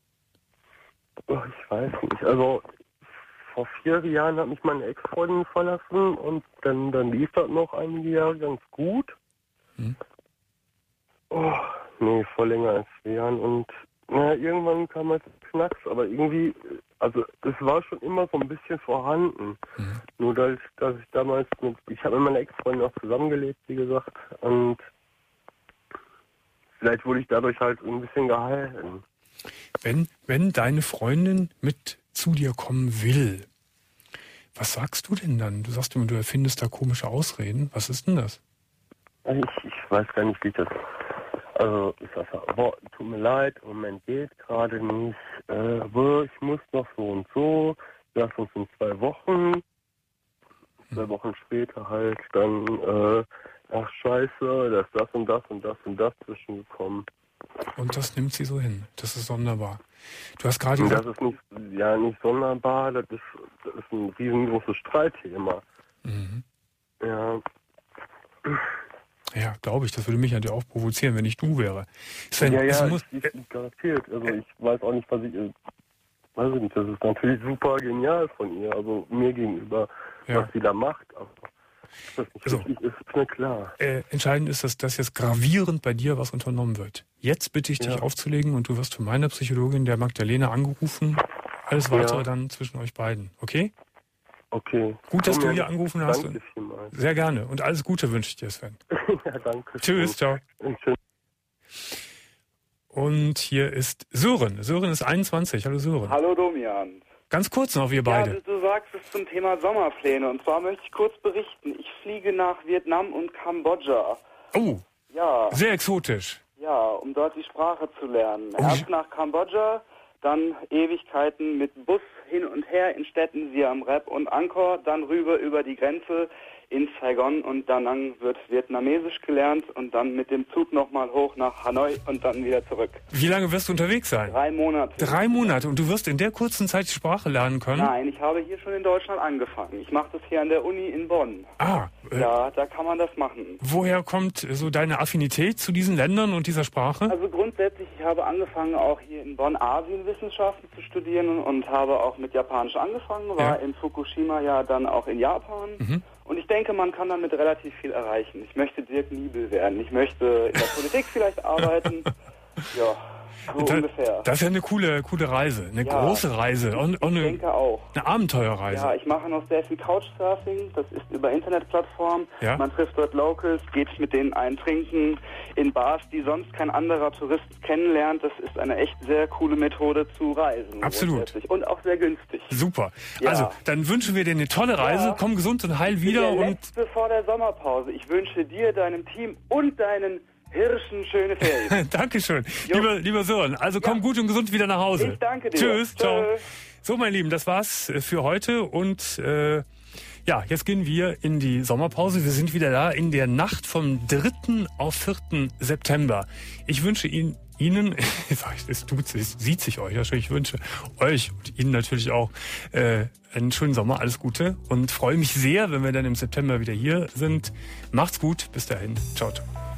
Ich weiß nicht. Also vor 4 Jahren hat mich meine Ex-Freundin verlassen und dann lief das noch einige Jahre ganz gut. Mhm. Vor länger als 4 Jahren und irgendwann kam halt Knacks, aber irgendwie, also es war schon immer so ein bisschen vorhanden. Mhm. Nur dass ich damals ich habe mit meiner Ex-Freundin auch zusammengelebt, wie gesagt, und vielleicht wurde ich dadurch halt ein bisschen gehalten. Wenn deine Freundin mit zu dir kommen will, was sagst du denn dann? Du sagst immer, du erfindest da komische Ausreden. Was ist denn das? Ich weiß gar nicht, wie ich das... Also ich sage, tut mir leid, im Moment geht gerade nicht. Ich muss noch so und so. Lass uns in 2 Wochen. 2 Wochen später halt dann... ach scheiße, da ist das und das und das und das zwischengekommen. Und das nimmt sie so hin. Das ist sonderbar. Du hast gerade gesagt... Das ist nicht sonderbar, das ist ein riesengroßes Streitthema. Mhm. Ja. Ja, glaube ich. Das würde mich ja auch provozieren, wenn ich du wäre. Sven, ich garantiert. Also ich weiß auch nicht, weiß ich nicht, das ist natürlich super genial von ihr, also mir gegenüber, was sie da macht. Aber das nicht richtig ist mir klar. Entscheidend ist, dass jetzt gravierend bei dir was unternommen wird. Jetzt bitte ich dich aufzulegen und du wirst von meiner Psychologin, der Magdalena, angerufen. Alles weitere dann zwischen euch beiden. Okay? Okay. Gut, dass du hier angerufen hast. Danke vielmals. Sehr gerne. Und alles Gute wünsche ich dir, Sven. Ja, danke. Tschüss, ciao. Und hier ist Sören. Sören ist 21. Hallo Sören. Hallo Domian. Ganz kurz noch, wir beide. Ja, du sagst es zum Thema Sommerpläne. Und zwar möchte ich kurz berichten. Ich fliege nach Vietnam und Kambodscha. Oh, ja. Sehr exotisch. Ja, um dort die Sprache zu lernen. Erst nach Kambodscha, dann Ewigkeiten mit Bus hin und her in Städten Siem Reap und Angkor, dann rüber über die Grenze in Saigon und dann wird Vietnamesisch gelernt und dann mit dem Zug nochmal hoch nach Hanoi und dann wieder zurück. Wie lange wirst du unterwegs sein? 3 Monate. 3 Monate und du wirst in der kurzen Zeit die Sprache lernen können? Nein, ich habe hier schon in Deutschland angefangen. Ich mache das hier an der Uni in Bonn. Ja, da kann man das machen. Woher kommt so deine Affinität zu diesen Ländern und dieser Sprache? Also grundsätzlich, ich habe angefangen auch hier in Bonn Asienwissenschaften zu studieren und habe auch mit Japanisch angefangen, war in Fukushima ja dann auch in Japan. Mhm. Und ich denke, man kann damit relativ viel erreichen. Ich möchte Dirk Niebel werden. Ich möchte in der Politik vielleicht arbeiten. Ja, so ungefähr. Das ist ja eine coole Reise. Eine große Reise. Ich denke auch. Eine Abenteuerreise. Ja, ich mache noch sehr viel Couchsurfing. Das ist über Internetplattformen. Ja? Man trifft dort Locals, geht mit denen ein Trinken in Bars, die sonst kein anderer Tourist kennenlernt. Das ist eine echt sehr coole Methode zu reisen. Absolut. Und auch sehr günstig. Super. Ja. Also, dann wünschen wir dir eine tolle Reise. Ja. Komm gesund und heil wieder. Der letzte vor der Sommerpause. Ich wünsche dir, deinem Team und deinen Hirschen, schöne Ferien. Dankeschön. Lieber Sören, also komm gut und gesund wieder nach Hause. Ich danke dir. Tschüss, ciao. So, mein Lieben, das war's für heute und jetzt gehen wir in die Sommerpause. Wir sind wieder da in der Nacht vom 3. auf 4. September. Ich wünsche Ihnen, es sieht sich euch, ich wünsche euch und Ihnen natürlich auch einen schönen Sommer, alles Gute und freue mich sehr, wenn wir dann im September wieder hier sind. Macht's gut, bis dahin, ciao, ciao.